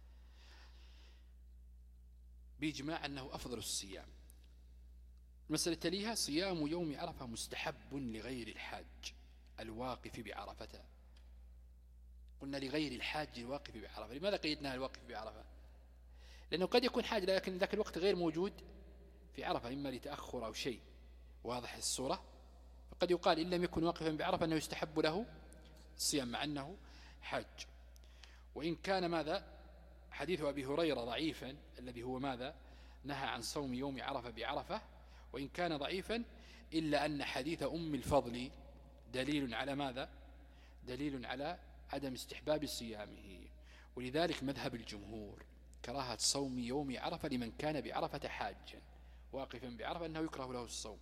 بإجماع أنه أفضل الصيام. المسألة تليها صيام يوم عرفة مستحب لغير الحاج الواقف بعرفة. قلنا لغير الحاج الواقف بعرفة، لماذا قيدناها الواقف بعرفة؟ لأنه قد يكون حاج لكن ذاك الوقت غير موجود في عرفة، إما لتأخر أو شيء، واضح الصورة، فقد يقال إن لم يكن واقفا بعرفة أنه يستحب له الصيام مع أنه حاج. وإن كان ماذا حديث أبي هريرة ضعيفا الذي هو ماذا نهى عن صوم يوم عرفة بعرفة، وإن كان ضعيفا إلا أن حديث أم الفضل دليل على ماذا؟ دليل على عدم استحباب صيامه. ولذلك مذهب الجمهور كراهة صوم يوم عرفة لمن كان بعرفة حاجا واقفا بعرفة أنه يكره له الصوم.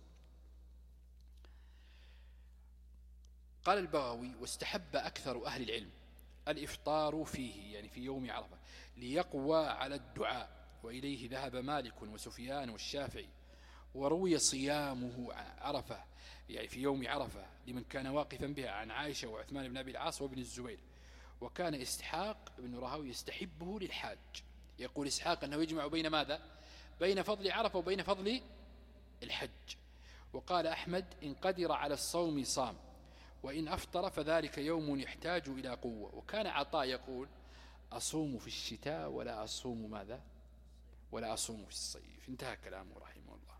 قال البغوي واستحب أكثر أهل العلم الإفطار فيه، يعني في يوم عرفة، ليقوى على الدعاء، وإليه ذهب مالك وسفيان والشافعي. وروي صيامه عرفة يعني في يوم عرفة لمن كان واقفا بها عن عائشة وعثمان بن أبي العاص وابن الزبير. وكان إسحاق بن راهويه يستحبه للحاج، يقول إسحاق أنه يجمع بين ماذا؟ بين فضل عرفة وبين فضل الحج. وقال أحمد إن قدر على الصوم صام، وإن أفطر فذلك يوم يحتاج إلى قوة. وكان عطاء يقول أصوم في الشتاء ولا أصوم ماذا؟ ولا أصوم في الصيف. انتهى كلامه رحمه الله.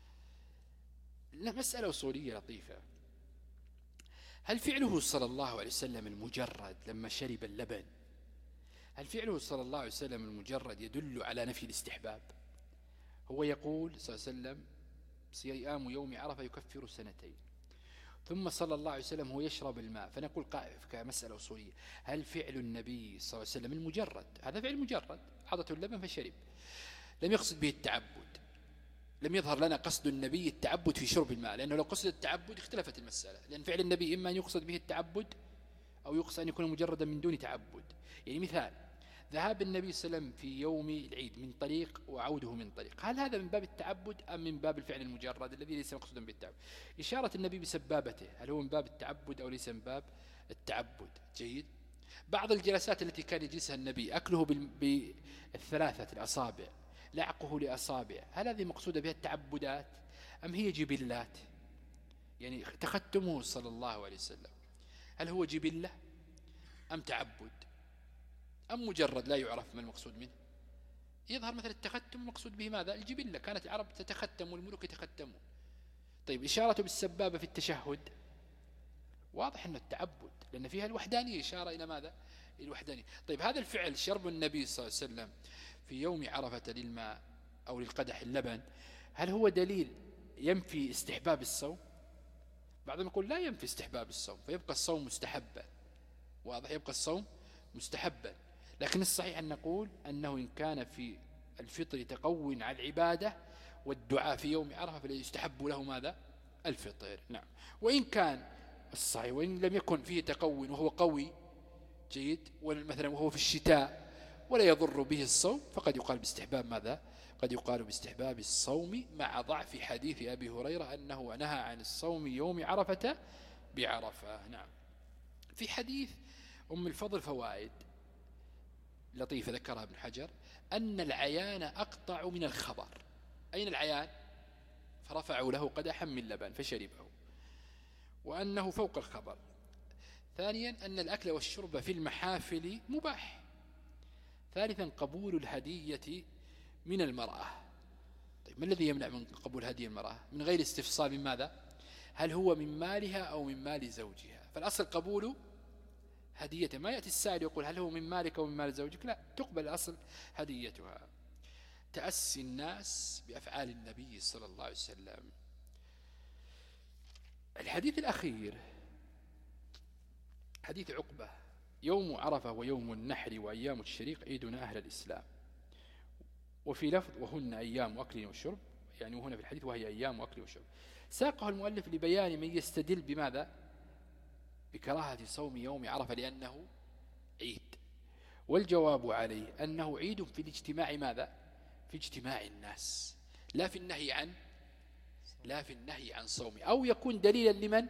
مسألة أصولية لطيفة، هل فعله صلى الله عليه وسلم المجرد لما شرب اللبن، هل فعله صلى الله عليه وسلم المجرد يدل على نفي الاستحباب؟ هو يقول صلى الله عليه وسلم صيام يوم عرفة يكفر سنتين، ثم صلى الله عليه وسلم هو يشرب الماء، فنقول كمسألة أصولية هل فعل النبي صلى الله عليه وسلم المجرد، هذا فعل مجرد، عطته اللبن فشرب، لم يقصد به التعبد، لم يظهر لنا قصد النبي التعبد في شرب الماء، لأنه لو قصد التعبد اختلفت المسألة، لأن فعل النبي إما أن يقصد به التعبد أو يقصد أن يكون مجردا من دون تعبد. يعني مثال ذهاب النبي صلى الله عليه وسلم في يوم العيد من طريق وعوده من طريق، هل هذا من باب التعبد أم من باب الفعل المجرد الذي ليس مقصودا بالتعبد؟ إشارة النبي بسبابته هل هو من باب التعبد أو ليس من باب التعبد؟ جيد. بعض الجلسات التي كان يجلسها النبي أكله بالثلاثة الأصابع، لعقه لأصابع، هل هذه مقصودة بها التعبدات أم هي جبلات؟ يعني تختمه صلى الله عليه وسلم هل هو جبلة أم تعبد أم مجرد لا يعرف ما المقصود منه؟ يظهر مثل التختم المقصود به ماذا؟ الجبلة، كانت العرب تتختم والملوك يتختمون. طيب إشارته بالسبابة في التشهد واضح أنه التعبد، لأن فيها الوحدانية، إشارة إلى ماذا؟ الوحدانية. طيب هذا الفعل شرب النبي صلى الله عليه وسلم في يوم عرفة للماء أو للقدح اللبن، هل هو دليل ينفي استحباب الصوم؟ بعضهم يقول لا ينفي استحباب الصوم، فيبقى الصوم مستحبا، واضح، يبقى الصوم مستحبا. لكن الصحيح أن نقول أنه إن كان في الفطر تقوٍ على العبادة والدعاء في يوم عرفة فليستحب له ماذا؟ الفطر. نعم. وإن كان الصحيح وإن لم يكن فيه تقوٍ وهو قوي جيد، مثلا وهو في الشتاء ولا يضر به الصوم، فقد يقال باستحباب ماذا؟ قد يقال باستحباب الصوم مع ضعف حديث أبي هريرة أنه نهى عن الصوم يوم عرفة بعرفة. نعم. في حديث أم الفضل فوائد لطيفة ذكرها ابن حجر، أن العيان أقطع من الخبر. أين العيان؟ فرفعوا له قدحا من لبن فشربه، وأنه فوق الخبر. ثانيا أن الأكل والشرب في المحافل مباح. ثالثا قبول الهدية من المرأة. طيب ما الذي يمنع من قبول هدية المرأة من غير استفصال من ماذا؟ هل هو من مالها أو من مال زوجها؟ فالأصل قبول هدية. ما يأتي السائل يقول هل هو من مالك أو من مال زوجك، لا، تقبل الأصل هديتها. تأسي الناس بأفعال النبي صلى الله عليه وسلم. الحديث الأخير حديث عقبة: يوم عرفة ويوم النحر وأيام التشريق عيدنا أهل الإسلام. وفي لفظ وهن أيام أكل وشرب، يعني وهنا في الحديث وهي أيام أكل وشرب. ساقه المؤلف لبيان من يستدل بماذا؟ بكراهة صوم يوم عرفة لأنه عيد. والجواب عليه أنه عيد في الاجتماع ماذا؟ في اجتماع الناس، لا في النهي عن لا في النهي عن صومه. أو يكون دليلا لمن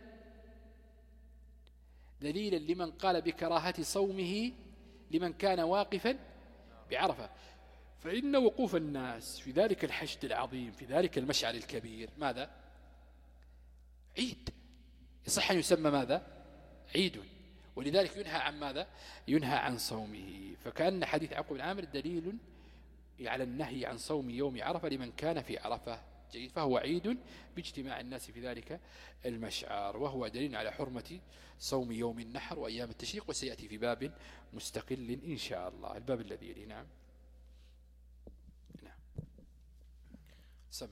دليلا لمن قال بكراهة صومه لمن كان واقفا بعرفة. فإن وقوف الناس في ذلك الحشد العظيم في ذلك المشعر الكبير ماذا؟ عيد، يصح أن يسمى ماذا؟ عيد. ولذلك ينهى عن ماذا؟ ينهى عن صومه. فكأن حديث عقبة بن عامر دليل على النهي عن صوم يوم عرفة لمن كان في عرفة. جيد. فهو عيد باجتماع الناس في ذلك المشعر، وهو دليل على حرمة صوم يوم النحر وأيام التشريق، وسيأتي في باب مستقل إن شاء الله، الباب الذي يلي. نعم نعم سم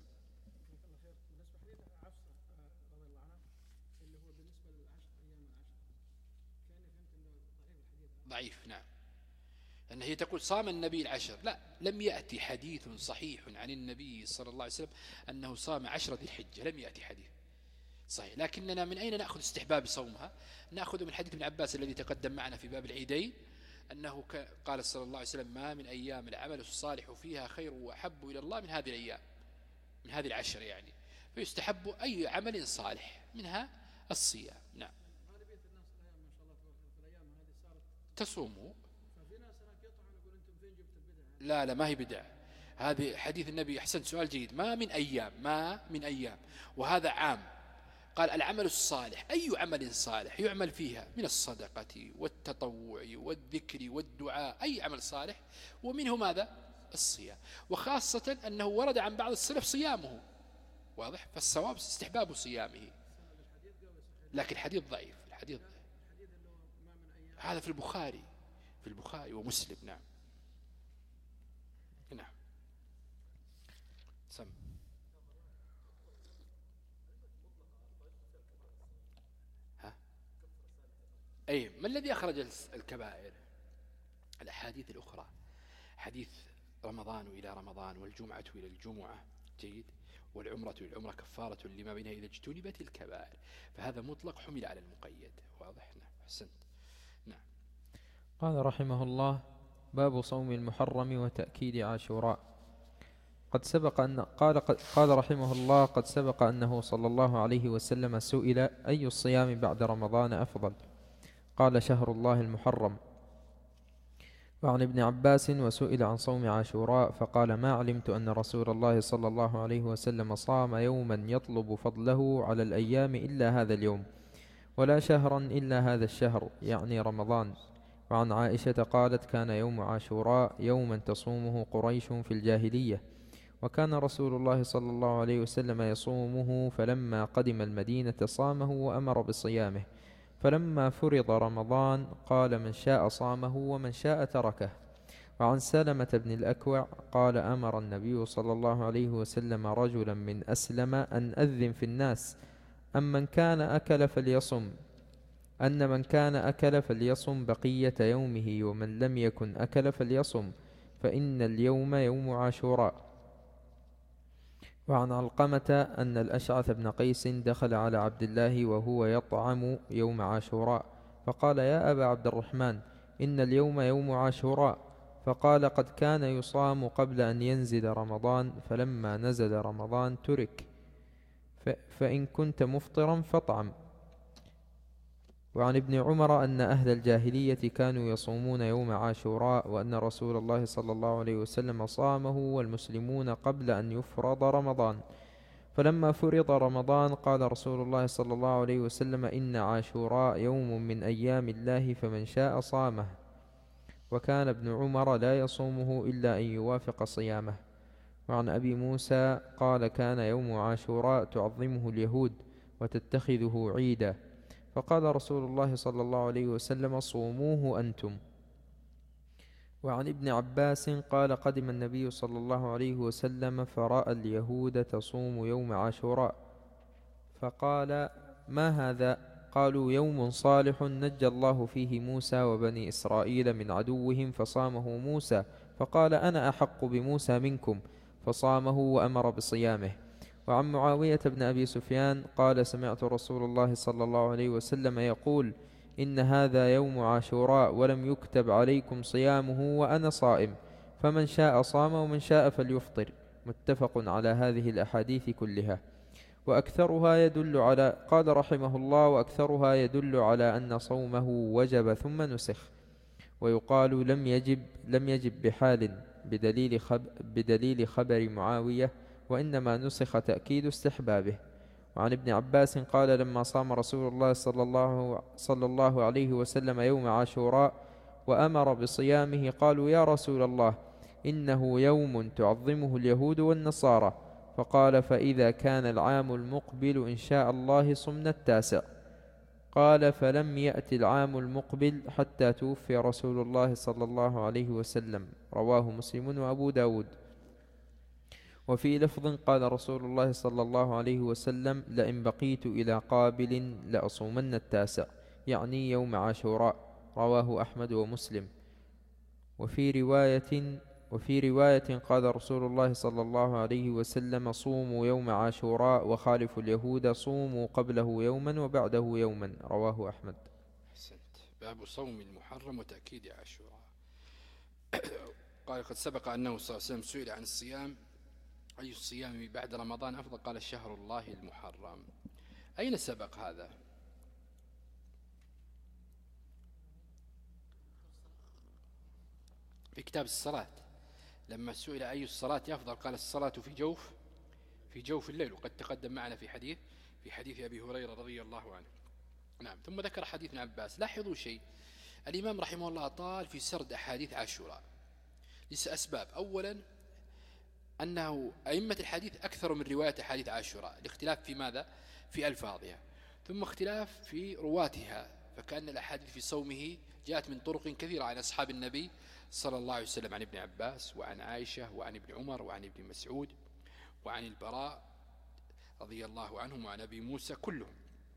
ضعيف. نعم، لأن هي تقول صام النبي العشر، لا، لم يأتي حديث صحيح عن النبي صلى الله عليه وسلم أنه صام عشرة ذي الحجة، لم يأتي حديث صحيح. لكننا من أين نأخذ استحباب صومها؟ نأخذ من حديث ابن عباس الذي تقدم معنا في باب العيدين، أنه قال صلى الله عليه وسلم: ما من أيام العمل الصالح فيها خير وأحب إلى الله من هذه الأيام، من هذه العشر يعني. فيستحب أي عمل صالح، منها الصيام. نعم. تصوموا. لا لا، ما هي بدع، هذه حديث النبي. أحسنت، سؤال جيد. ما من أيام، ما من أيام، وهذا عام. قال العمل الصالح، أي عمل صالح يعمل فيها من الصدقة والتطوع والذكر والدعاء، أي عمل صالح، ومنه ماذا؟ الصيام. وخاصة أنه ورد عن بعض السلف صيامه، واضح؟ فالصواب استحباب صيامه، لكن الحديث ضعيف. الحديث ضعيف. هذا في البخاري في البخاري ومسلم. نعم نعم سم ها أي ما الذي أخرج الكبائر؟ الأحاديث الأخرى، حديث رمضان إلى رمضان والجمعة إلى الجمعة. جيد. والعمرة إلى العمرة كفارة لما بينها إذا اجتنبت الكبائر. فهذا مطلق حمل على المقيد. واضح. نعم حسنت. نعم. قال رحمه الله: باب صوم المحرم وتأكيد عاشوراء. قد سبق أن قال, قد قال رحمه الله: قد سبق أنه صلى الله عليه وسلم سئل: أي الصيام بعد رمضان أفضل؟ قال: شهر الله المحرم. وعن ابن عباس: وسئل عن صوم عاشوراء فقال: ما علمت أن رسول الله صلى الله عليه وسلم صام يوما يطلب فضله على الأيام إلا هذا اليوم، ولا شهرا إلا هذا الشهر، يعني رمضان. وعن عائشة قالت: كان يوم عاشوراء يوما تصومه قريش في الجاهلية، وكان رسول الله صلى الله عليه وسلم يصومه، فلما قدم المدينة صامه وأمر بصيامه، فلما فرض رمضان قال: من شاء صامه ومن شاء تركه. وعن سلمة بن الأكوع قال: أمر النبي صلى الله عليه وسلم رجلا من أسلم أن أذن في الناس أن من كان أكل فليصم أن من كان أكل فليصم بقية يومه، ومن لم يكن أكل فليصم، فإن اليوم يوم عاشوراء. وعن علقمة أن الأشعث بن قيس دخل على عبد الله وهو يطعم يوم عاشوراء، فقال: يا أبا عبد الرحمن، إن اليوم يوم عاشوراء. فقال: قد كان يصام قبل أن ينزل رمضان، فلما نزل رمضان ترك، فإن كنت مفطرا فاطعم. وعن ابن عمر أن أهل الجاهلية كانوا يصومون يوم عاشوراء، وأن رسول الله صلى الله عليه وسلم صامه والمسلمون قبل أن يفرض رمضان، فلما فرض رمضان قال رسول الله صلى الله عليه وسلم: إن عاشوراء يوم من أيام الله فمن شاء صامه. وكان ابن عمر لا يصومه إلا أن يوافق صيامه. وعن أبي موسى قال: كان يوم عاشوراء تعظمه اليهود وتتخذه عيدا، فقال رسول الله صلى الله عليه وسلم صوموه أنتم. وعن ابن عباس قال قدم النبي صلى الله عليه وسلم فرأى اليهود تصوم يوم عاشوراء فقال ما هذا؟ قالوا يوم صالح نجى الله فيه موسى وبني إسرائيل من عدوهم فصامه موسى، فقال أنا أحق بموسى منكم، فصامه وأمر بصيامه. وعن معاوية بن أبي سفيان قال سمعت رسول الله صلى الله عليه وسلم يقول إن هذا يوم عاشوراء ولم يكتب عليكم صيامه وأنا صائم، فمن شاء صام ومن شاء فليفطر. متفق على هذه الأحاديث كلها. وأكثرها يدل على قال رحمه الله وأكثرها يدل على أن صومه وجب ثم نسخ، ويقال لم يجب لم يجب بحال بدليل, خب بدليل خبر معاوية، وإنما نسخ تأكيد استحبابه. وعن ابن عباس قال لما صام رسول الله صلى الله, صلى الله عليه وسلم يوم عاشوراء وأمر بصيامه قالوا يا رسول الله إنه يوم تعظمه اليهود والنصارى، فقال فإذا كان العام المقبل إن شاء الله صمنا التاسع. قال فلم يأت العام المقبل حتى توفي رسول الله صلى الله عليه وسلم. رواه مسلم وأبو داود. وفي لفظ قال رسول الله صلى الله عليه وسلم لئن بقيت إلى قابل لأصومن التاسع، يعني يوم عاشوراء. رواه أحمد ومسلم. وفي رواية وفي رواية قال رسول الله صلى الله عليه وسلم صوموا يوم عاشوراء وخالفوا اليهود صوموا قبله يوما وبعده يوما. رواه أحمد. أحسنت. باب صوم المحرم وتأكيد عاشوراء. قال قد سبق أنه صلى الله عليه وسلم سئل عن الصيام أي الصيام بعد رمضان أفضل؟ قال شهر الله المحرم. أين سبق هذا؟ في كتاب الصلاة لما سئل أي الصلاة أفضل قال الصلاة في جوف في جوف الليل، وقد تقدم معنا في حديث في حديث أبي هريرة رضي الله عنه. نعم. ثم ذكر حديث ابن عباس. لاحظوا شيء، الإمام رحمه الله طال في سرد أحاديث عاشوراء لأسباب. أولا أنه أئمة الحديث أكثر من رواية حديث عاشوراء، الاختلاف في ماذا؟ في ألفاظها، ثم اختلاف في رواتها، فكأن الأحاديث في صومه جاءت من طرق كثيرة عن أصحاب النبي صلى الله عليه وسلم، عن ابن عباس وعن عائشة وعن ابن عمر وعن ابن مسعود وعن البراء رضي الله عنهم وعن أبي موسى كلهم.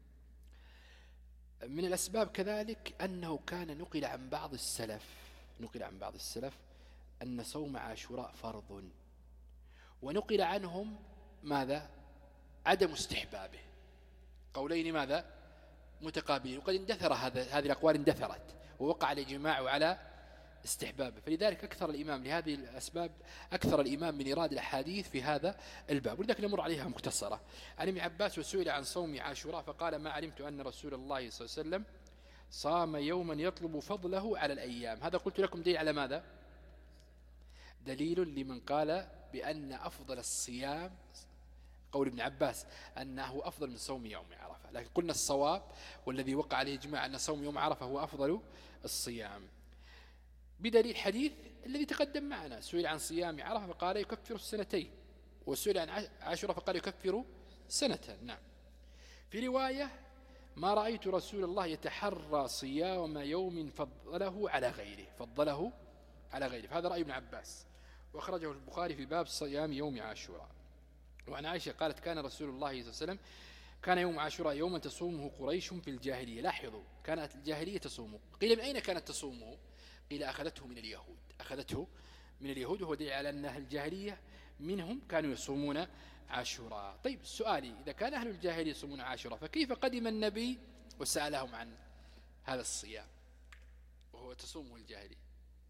من الأسباب كذلك أنه كان نقل عن بعض السلف نقل عن بعض السلف أن صوم عاشوراء فرض، ونقل عنهم ماذا؟ عدم استحبابه. قولين ماذا؟ متقابلين، وقد اندثر هذا هذه الأقوال اندثرت ووقع الإجماع على استحبابه. فلذلك أكثر الإمام لهذه الأسباب أكثر الإمام من إيراد الأحاديث في هذا الباب، ولذلك نمر عليها مختصرة. عن ابن عباس وسئل عن صوم عاشوراء فقال ما علمت أن رسول الله صلى الله عليه وسلم صام يوما يطلب فضله على الأيام. هذا قلت لكم دليل على ماذا؟ دليل لمن قال بأن أفضل الصيام قول ابن عباس أنه أفضل من صوم يوم عرفة، لكن قلنا الصواب والذي وقع عليه إجماع أن صوم يوم عرفة هو أفضل الصيام، بدليل حديث الذي تقدم معنا. سئل عن صيام عرفة فقال يكفر السنتين، وسئل عن عاشوراء فقال يكفر سنة. نعم. في رواية ما رأيت رسول الله يتحرى صيام يوم فضله على غيره فضله على غيره فهذا رأي ابن عباس، وأخرجه البخاري في باب صيام يوم عاشوراء. وعن عائشة قالت كان رسول الله صلى الله عليه وسلم كان يوم عاشوراء يوما تصومه قريش في الجاهلية. لاحظوا، كانت الجاهلية تصومه. قيل من أين كانت تصومه؟ قيل أخذته من اليهود أخذته من اليهود وهو دليل على أن أهل الجاهلية منهم كانوا يصومون عاشوراء. طيب سؤالي، إذا كان أهل الجاهلية يصومون عاشوراء فكيف قدم النبي وسألهم عن هذا الصيام وهو تصومه الجاهلية؟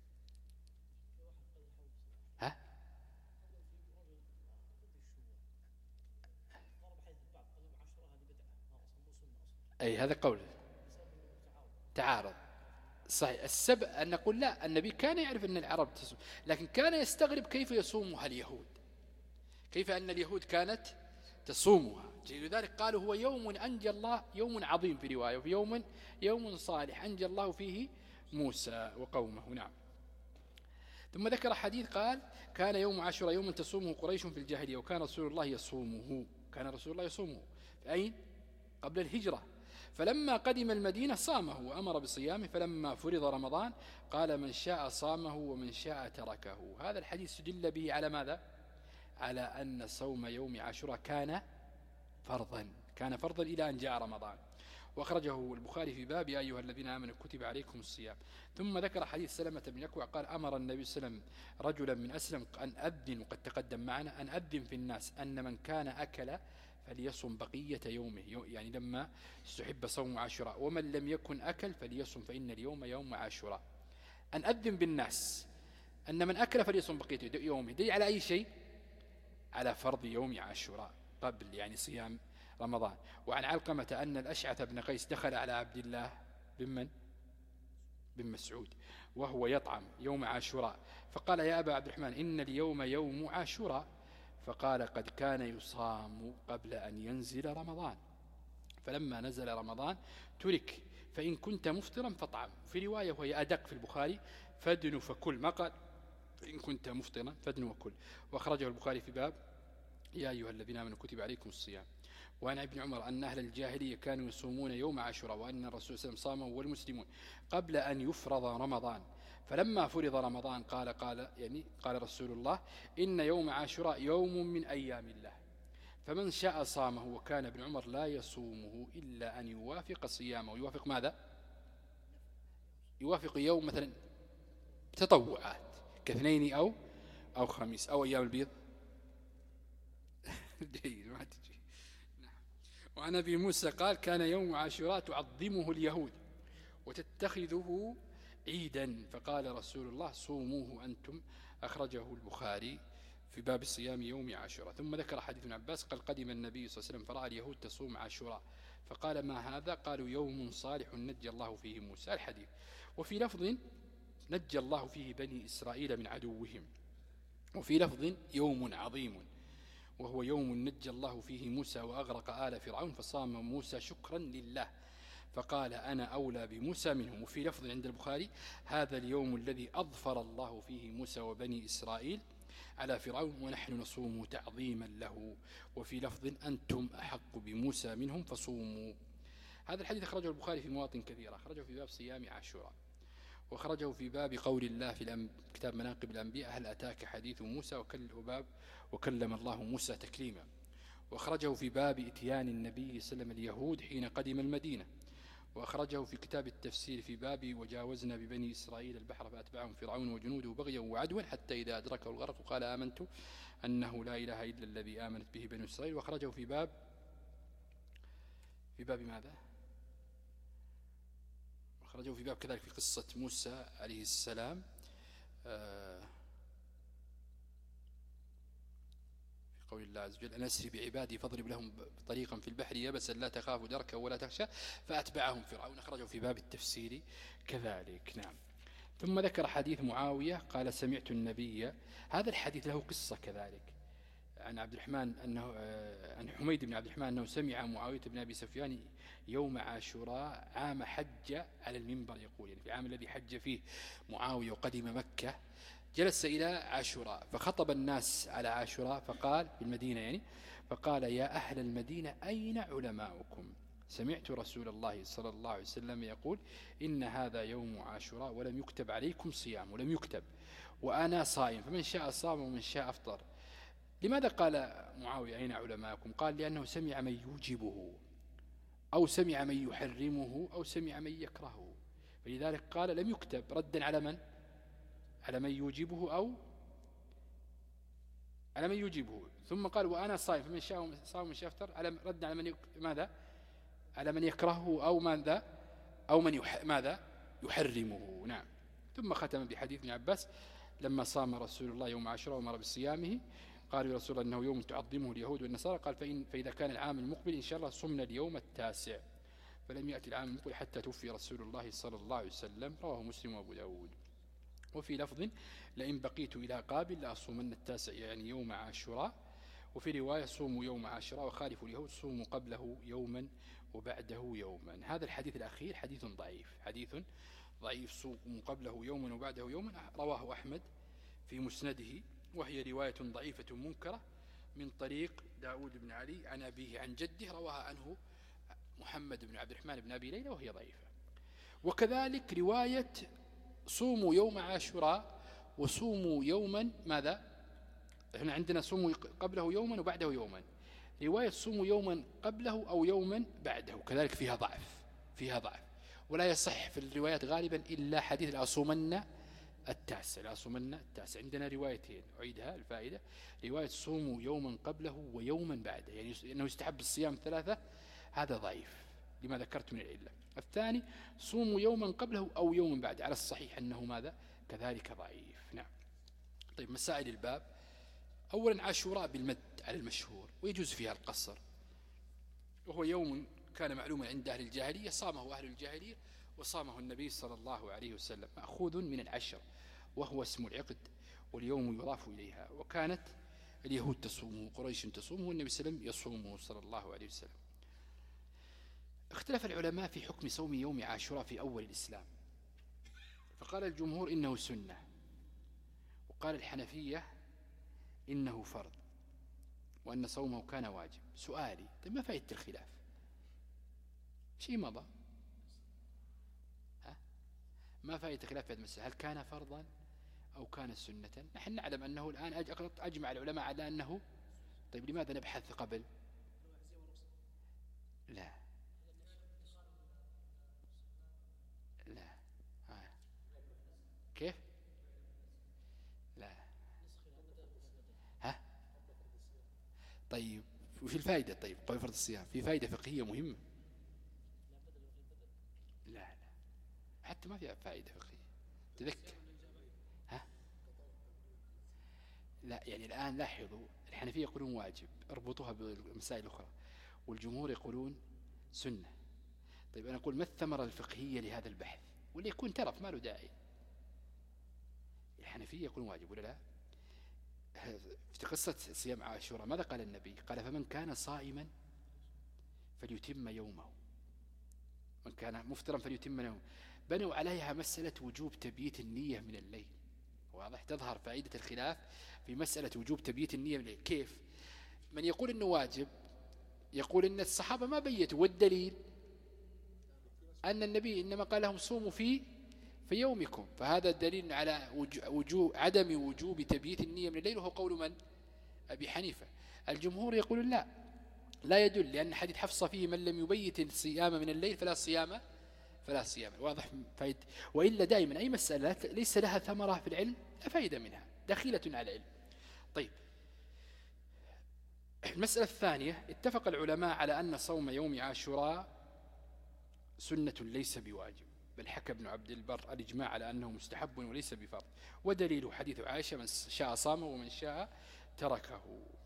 ها؟ أي هذا قول تعارض. صحيح. السبب أن نقول لا، النبي كان يعرف أن العرب تصوم، لكن كان يستغرب كيف يصومها اليهود، كيف أن اليهود كانت تصومها. لذلك قالوا هو يوم أنجى الله، يوم عظيم في رواية، وفي يوم يوم صالح أنجى الله فيه موسى وقومه. نعم. ثم ذكر حديث قال كان يوم عاشوراء يوم تصومه قريش في الجاهلية وكان رسول الله يصومه كان رسول الله يصومه في أين؟ قبل الهجرة. فلما قدم المدينة صامه وأمر بصيامه، فلما فرض رمضان قال من شاء صامه ومن شاء تركه. هذا الحديث سدل به على ماذا؟ على أن صوم يوم عاشوراء كان فرضا، كان فرضا إلى أن جاء رمضان. وأخرجه البخاري في باب يا أيها الذين آمنوا كتب عليكم الصيام. ثم ذكر حديث سلمة بن يكوع قال أمر النبي صلى الله عليه وسلم رجلا من أسلم أن أذن، وقد تقدم معنا، أن أذن في الناس أن من كان أكل فليصم بقية يومه، يعني لما استحب صوم عاشوراء، ومن لم يكن أكل فليصم فإن اليوم يوم عاشوراء. أن أذن بالناس أن من أكل فليصم بقية يومه، دي على أي شيء؟ على فرض يوم عاشوراء قبل يعني صيام رمضان. وعن علقمة أن الأشعث بن قيس دخل على عبد الله بن من؟ بن مسعود وهو يطعم يوم عاشوراء، فقال يا أبا عبد الرحمن إن اليوم يوم عاشوراء، فقال قد كان يصام قبل أن ينزل رمضان، فلما نزل رمضان ترك، فإن كنت مفطرا فاطعم. في رواية وهي أدق في البخاري فادن فكل، ما قال فإن كنت مفطرا فادن وكل. وأخرجه البخاري في باب يا أيها الذين آمنوا كتب عليكم الصيام. وعن ابن عمر أن أهل الجاهلية كانوا يصومون يوم عاشوراء، وأن الرسول صلى الله عليه وسلم صامه والمسلمون قبل أن يفرض رمضان، فلما فرض رمضان قال قال يعني قال رسول الله إن يوم عاشوراء يوم من أيام الله، فمن شاء صامه. وكان ابن عمر لا يصومه إلا أن يوافق صيامه. يوافق ماذا؟ يوافق يوم مثلا تطوعات كاثنين أو أو خميس أو أيام البيض. جيد ما تجي. نعم. وعن أبي موسى قال كان يوم عاشوراء تعظمه اليهود وتتخذه عيدا، فقال رسول الله صوموه أنتم. أخرجه البخاري في باب الصيام يوم عاشوراء. ثم ذكر حديث ابن عباس قال قدم النبي صلى الله عليه وسلم فرأى اليهود تصوم عاشوراء، فقال ما هذا؟ قالوا يوم صالح نجى الله فيه موسى. الحديث. وفي لفظ نجى الله فيه بني إسرائيل من عدوهم، وفي لفظ يوم عظيم وهو يوم نجى الله فيه موسى وأغرق آل فرعون، فصام موسى شكرا لله، فقال أنا أولى بموسى منهم. وفي لفظ عند البخاري هذا اليوم الذي أظفر الله فيه موسى وبني إسرائيل على فرعون ونحن نصوم تعظيما له. وفي لفظ أنتم أحق بموسى منهم فصوموا. هذا الحديث أخرجه البخاري في مواطن كثيرة، أخرجه في باب صيام عاشوراء، وأخرجه في باب قول الله في كتاب مناقب الأنبياء هل أتاك حديث موسى، وباب وكلم الله موسى تكليما. وأخرجه في باب إتيان النبي صلى الله عليه وسلم اليهود حين قدم المدينة. وأخرجه في كتاب التفسير في باب وجاوزنا ببني إسرائيل البحر فأتبعهم فرعون وجنوده بغيا وعدوا حتى إذا أدركه الغرق قال آمنت أنه لا إله إلا الذي آمنت به بني إسرائيل. وأخرجه في باب في باب ماذا؟ أخرجه في باب كذلك في قصة موسى عليه السلام آه في قول الله عز وجل أن أسري بعبادي فاضرب لهم طريقا في البحر يبسا لا تخاف دركا ولا تخشى فأتبعهم فرعون. أخرجه في باب التفسير كذلك. نعم. ثم ذكر حديث معاوية قال سمعت النبي. هذا الحديث له قصة كذلك عن عبد الرحمن أنه عن حميد بن عبد الرحمن أنه سمع معاوية بن أبي سفيان يوم عاشوراء عام حج على المنبر يقول، يعني في العام الذي حج فيه معاوية وقدم مكة جلس إلى عاشوراء فخطب الناس على عاشوراء فقال بالمدينة يعني فقال يا أهل المدينة أين علماؤكم؟ سمعت رسول الله صلى الله عليه وسلم يقول إن هذا يوم عاشوراء ولم يكتب عليكم صيام، ولم يكتب وأنا صائم، فمن شاء صام ومن شاء أفطر. لماذا قال معاوية أين علماءكم؟ قال لأنه سمع من يوجبه أو سمع من يحرمه أو سمع من يكرهه، فلذلك قال لم يكتب ردا على من؟ على من يوجبه أو على من يوجبه. ثم قال وأنا صائم فمن شاء صام ومن شاء أفطر، على رد على من يك... ماذا؟ على من يكرهه أو ماذا؟ أو من يح... ماذا؟ يحرمه. نعم. ثم ختم بحديث ابن عباس لما صام رسول الله يوم عاشوراء وأمر بصيامه قالوا يا رسول الله أنه يوم تعظمه اليهود والنصارى، قال فإن فإذا كان العام المقبل إن شاء الله صمنا اليوم التاسع، فلم يأتي العام المقبل حتى توفي رسول الله صلى الله عليه وسلم. رواه مسلم وأبو داود. وفي لفظ لئن بقيت إلى قابل لأصومن التاسع يعني يوم عاشوراء. وفي رواية صوموا يوم عاشوراء وخالفوا اليهود صوموا قبله يوما وبعده يوما. هذا الحديث الأخير حديث ضعيف، حديث ضعيف صوموا قبله يوما وبعده يوما، رواه أحمد في مسنده، وهي رواية ضعيفة منكرة من طريق داود بن علي عن أبيه عن جده، رواها عنه محمد بن عبد الرحمن بن أبي ليلى وهي ضعيفة. وكذلك رواية صوموا يوم عاشوراء وصوموا يوما ماذا؟ احنا عندنا صوموا قبله يوما وبعده يوما، رواية صوموا يوما قبله أو يوما بعده كذلك فيها ضعف، فيها ضعف ولا يصح في الروايات غالبا إلا حديث الأصومن التاسع، الأصومن التاسع. عندنا روايتين أعيدها الفائدة، رواية صوموا يوما قبله ويوما بعده، يعني أنه يستحب الصيام ثلاثة، هذا ضعيف لما ذكرت من العلة. الثاني صوموا يوما قبله أو يوما بعده، على الصحيح أنه ماذا كذلك ضعيف. نعم. طيب مسائل الباب، أولا عاشوراء بالمد على المشهور ويجوز فيها القصر، وهو يوم كان معلوما عند أهل الجاهلية، صامه أهل الجاهلية وصامه النبي صلى الله عليه وسلم، مأخوذ من العشر وهو اسم العقد واليوم يضاف إليها، وكانت اليهود تصومه قريش تصومه والنبي صلى الله عليه وسلم يصومه صلى الله عليه وسلم. اختلف العلماء في حكم صوم يوم عاشوراء في أول الإسلام، فقال الجمهور إنه سنة، وقال الحنفية إنه فرض، وأن صومه كان واجب. سؤالي طيب ما فائدة الخلاف؟ شيء مضى، ها؟ ما فائدة الخلاف في هذه المسألة، هل كان فرضا أو كان سنة؟ نحن نعلم أنه الآن أجمع العلماء على أنه، طيب لماذا نبحث قبل؟ لا لا آه. كيف؟ لا ها؟ طيب وفي الفائدة، طيب قبل فرض الصيام في فائدة فقهية مهمة. لا لا حتى ما فيها فائدة فقهية تذكر، ها؟ لا يعني الآن لاحظوا الحنفية يقولون واجب، اربطوها بالمسائل الأخرى، والجمهور يقولون سنة. طيب أنا أقول ما الثمرة الفقهية لهذا البحث؟ ولا يكون ترف ما له داعي. الحنفية يقولون واجب ولا لا؟ في قصة صيام عاشوراء ماذا قال النبي؟ قال فمن كان صائما فليتم يومه، من كان مفطرا فليتم يومه. بنوا عليها مسألة وجوب تبييت النية من الليل، واضح تظهر فائدة الخلاف في مسألة وجوب تبييت النية من الليل. كيف؟ من يقول إنه واجب يقول إن الصحابة ما بيتوا، والدليل أن النبي إنما قال لهم صوموا في في يومكم، فهذا الدليل على وجوب عدم وجوب تبييت النية من الليل، وهو قول من؟ أبي حنيفة. الجمهور يقولون لا لا يدل، لأن حديث حفصة فيه من لم يبيت الصيام من الليل فلا صيام فلا صيام. واضح فايد؟ وإلا دائما أي مسألة ليس لها ثمرة في العلم لا فائدة منها، دخيلة على العلم. طيب المسألة الثانية، اتفق العلماء على أن صوم يوم عاشوراء سنة ليس بواجب، بل حكى ابن عبد البر الإجماع على أنه مستحب وليس بفرض، ودليل حديث عائشة من شاء صامه ومن شاء تركه.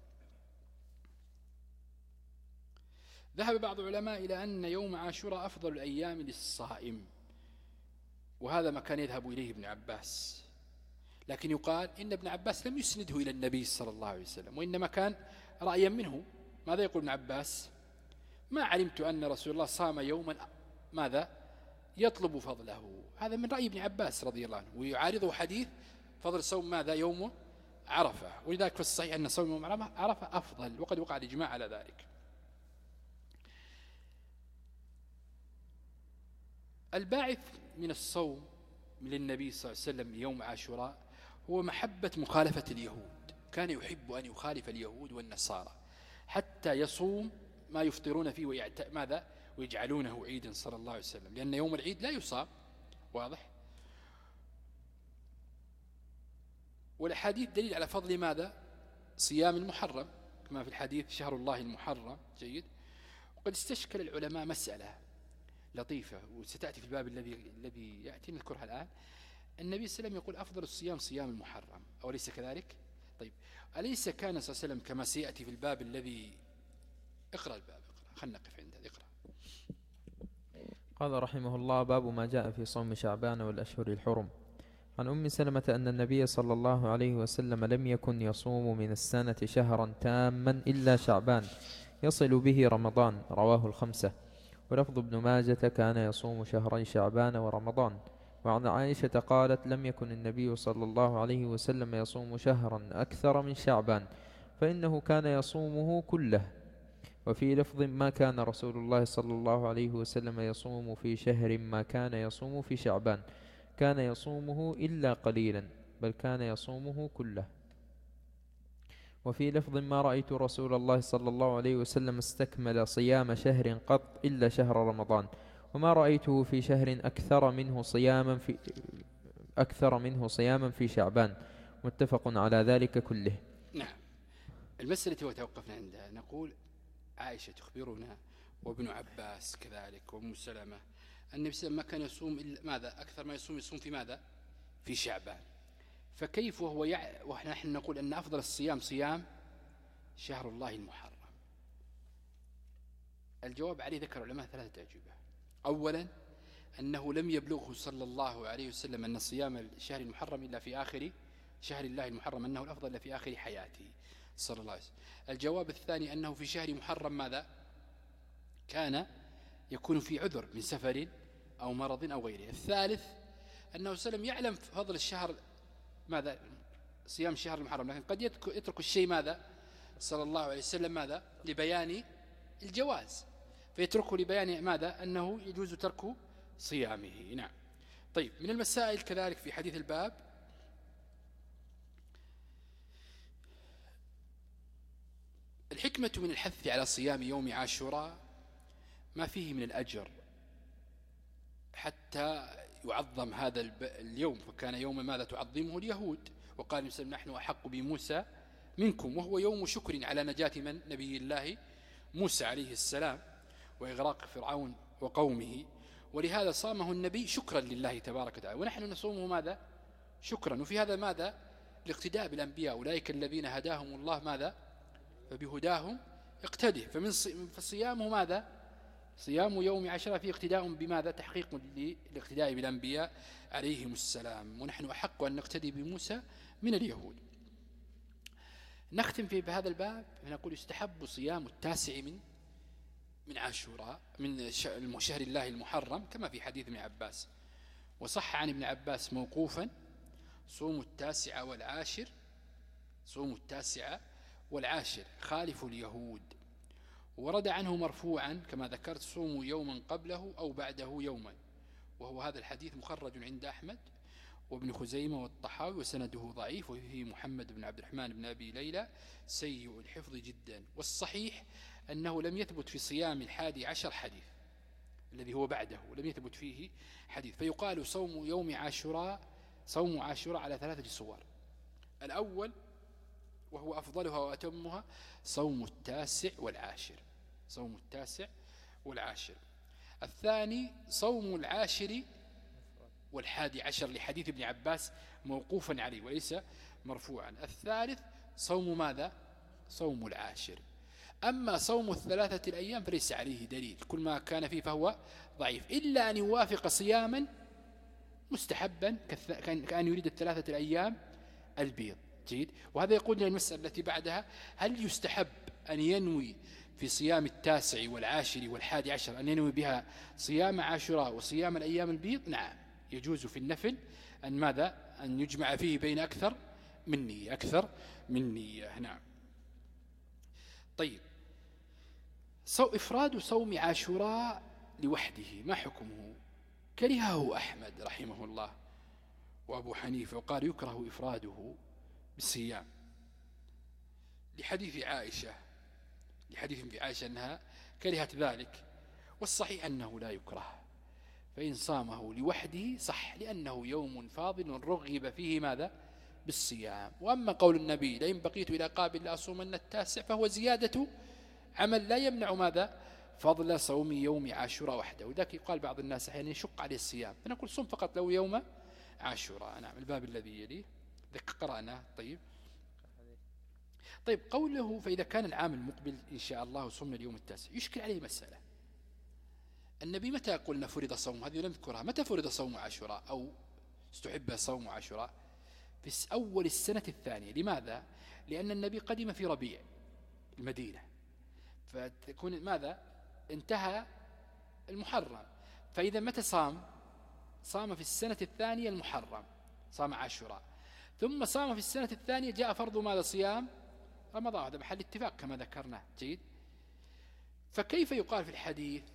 ذهب بعض العلماء إلى أن يوم عاشوراء أفضل الأيام للصائم، وهذا ما كان يذهب إليه ابن عباس، لكن يقال إن ابن عباس لم يسنده إلى النبي صلى الله عليه وسلم، وإنما كان رأيا منه. ماذا يقول ابن عباس؟ ما علمت أن رسول الله صام يوما ماذا يطلب فضله، هذا من رأي ابن عباس رضي الله عنه، ويعارضه حديث فضل صوم ماذا يوم عرفة، ولذلك في الصحيح أن صوم يوم عرفة أفضل، وقد وقع الإجماع على ذلك. الباعث من الصوم للنبي صلى الله عليه وسلم يوم عاشوراء هو محبة مخالفة اليهود، كان يحب أن يخالف اليهود والنصارى حتى يصوم ما يفطرون فيه ويعت... ماذا ويجعلونه عيدا صلى الله عليه وسلم، لأن يوم العيد لا يصام. واضح؟ والحديث دليل على فضل ماذا صيام المحرم، كما في الحديث شهر الله المحرم. جيد. وقد استشكل العلماء مسألة لطيفة وستأتي في الباب الذي الذي يأتي نذكرها الآن. النبي صلى الله عليه وسلم يقول أفضل الصيام صيام المحرم، أو ليس كذلك؟ طيب أليس كان صلى الله عليه وسلم كما سيأتي في الباب الذي اقرأ الباب، اقرأ خلنا نقف عند هذا، اقرأ. قال رحمه الله: باب ما جاء في صوم شعبان والأشهر الحرم. عن أم سلمة أن النبي صلى الله عليه وسلم لم يكن يصوم من السنة شهرا تاما إلا شعبان يصل به رمضان، رواه الخمسة. ولفظ ابن ماجة كان يصوم شهري شعبان ورمضان. وعن عائشة قالت: لم يكن النبي صلى الله عليه وسلم يصوم شهرا أكثر من شعبان، فإنه كان يصومه كله. وفي لفظ ما كان رسول الله صلى الله عليه وسلم يصوم في شهر ما كان يصوم في شعبان كان يصومه إلا قليلا بل كان يصومه كله. وفي لفظ ما رأيت رسول الله صلى الله عليه وسلم استكمل صيام شهر قط إلا شهر رمضان وما رأيته في شهر أكثر منه صياما في أكثر منه صياما في شعبان. متفق على ذلك كله. نعم. المسألة التي توقفنا عندها نقول عائشة تخبرنا وابن عباس كذلك وأم سلمة أن النبي صلى الله عليه وسلم ما كان يصوم إلا ماذا أكثر ما يصوم يصوم في ماذا في شعبان. فكيف وهو يع... ونحن نقول أن أفضل الصيام صيام شهر الله المحرم؟ الجواب عليه ذكر العلماء ثلاثة أجوبة. أولا أنه لم يبلغه صلى الله عليه وسلم أن صيام الشهر المحرم إلا في آخر شهر الله المحرم أنه الأفضل إلا في آخر حياته صلى الله عليه وسلم. الجواب الثاني أنه في شهر محرم ماذا كان يكون في عذر من سفر أو مرض أو غيره. الثالث أنه سلم يعلم فضل الشهر ماذا صيام شهر المحرم لكن قد يترك الشيء ماذا صلى الله عليه وسلم ماذا لبيان الجواز فيتركه لبيان ماذا أنه يجوز ترك صيامه. نعم. طيب من المسائل كذلك في حديث الباب الحكمة من الحث على صيام يوم عاشوراء ما فيه من الأجر حتى يعظم هذا اليوم فكان يوم ماذا تعظمه اليهود وقال النبي نحن أحق بموسى منكم وهو يوم شكر على نجاة من نبي الله موسى عليه السلام وإغراق فرعون وقومه ولهذا صامه النبي شكرا لله تبارك وتعالى ونحن نصومه ماذا شكرا. وفي هذا ماذا الاقتداء بالأنبياء أولئك الذين هداهم الله ماذا فبهداهم اقتده. فمن فصيامه ماذا صيام يوم عاشوراء فيه اقتداء بماذا تحقيق للاقتداء بالأنبياء عليهم السلام ونحن أحق أن نقتدي بموسى من اليهود. نختم في بهذا الباب نقول يستحب صيام التاسع من من عاشوراء من شهر الله المحرم كما في حديث ابن عباس وصح عن ابن عباس موقوفا صوم التاسع والعاشر صوم التاسع والعاشر خالف اليهود. ورد عنه مرفوعا كما ذكرت صوموا يوما قبله أو بعده يوما وهو هذا الحديث مخرج عند أحمد وابن خزيمة والطحاوي وسنده ضعيف وفيه محمد بن عبد الرحمن بن أبي ليلى سيء الحفظ جدا. والصحيح أنه لم يثبت في صيام الحادي عشر حديث الذي هو بعده لم يثبت فيه حديث. فيقال صوم يوم عاشوراء صوم عاشوراء على ثلاثة صور. الأول وهو أفضلها وأتمها صوم التاسع والعاشر صوم التاسع والعاشر. الثاني صوم العاشر والحادي عشر لحديث ابن عباس موقوفا عليه وليس مرفوعا. الثالث صوم ماذا صوم العاشر. أما صوم الثلاثة الأيام فليس عليه دليل كل ما كان فيه فهو ضعيف إلا أن يوافق صياما مستحبا كأن يريد الثلاثة الأيام البيض جيد. وهذا يقول لنا المسألة التي بعدها هل يستحب أن ينوي في صيام التاسع والعاشر والحادي عشر أن ينوي بها صيام عاشوراء وصيام الأيام البيض؟ نعم يجوز في النفل أن ماذا أن يجمع فيه بين أكثر من نية أكثر من نية. نعم. طيب صو إفراد صوم عاشوراء لوحده ما حكمه؟ كرهه أحمد رحمه الله وأبو حنيفة وقال يكره إفراده بالصيام لحديث عائشة لحديث في عائشة أنها كرهت ذلك والصحيح أنه لا يكره فإن صامه لوحده صح لأنه يوم فاضل رغب فيه ماذا بالصيام. وأما قول النبي لئن بقيت إلى قابل لأصومن التاسع فهو زيادة عمل لا يمنع ماذا فضل صوم يوم عاشوراء وحده. وذلك يقال بعض الناس أحيانا يشق عليه الصيام فنقول صوم فقط لو يوم عاشوراء. نعم. الباب الذي يليه قرأناه. طيب طيب قوله فإذا كان العام المقبل إن شاء الله صومنا اليوم التاسع يشكل عليه مسألة النبي متى قلنا فرض صوم هذه لم نذكرها متى فرض صوم عاشوراء أو استحب صوم عاشوراء في أول السنة الثانية. لماذا؟ لأن النبي قدم في ربيع المدينة فتكون ماذا انتهى المحرم فإذا متى صام صام في السنة الثانية المحرم صام عاشوراء ثم صام في السنة الثانية جاء فرض ماذا صيام رمضان. هذا محل اتفاق كما ذكرنا جيد. فكيف يقال في الحديث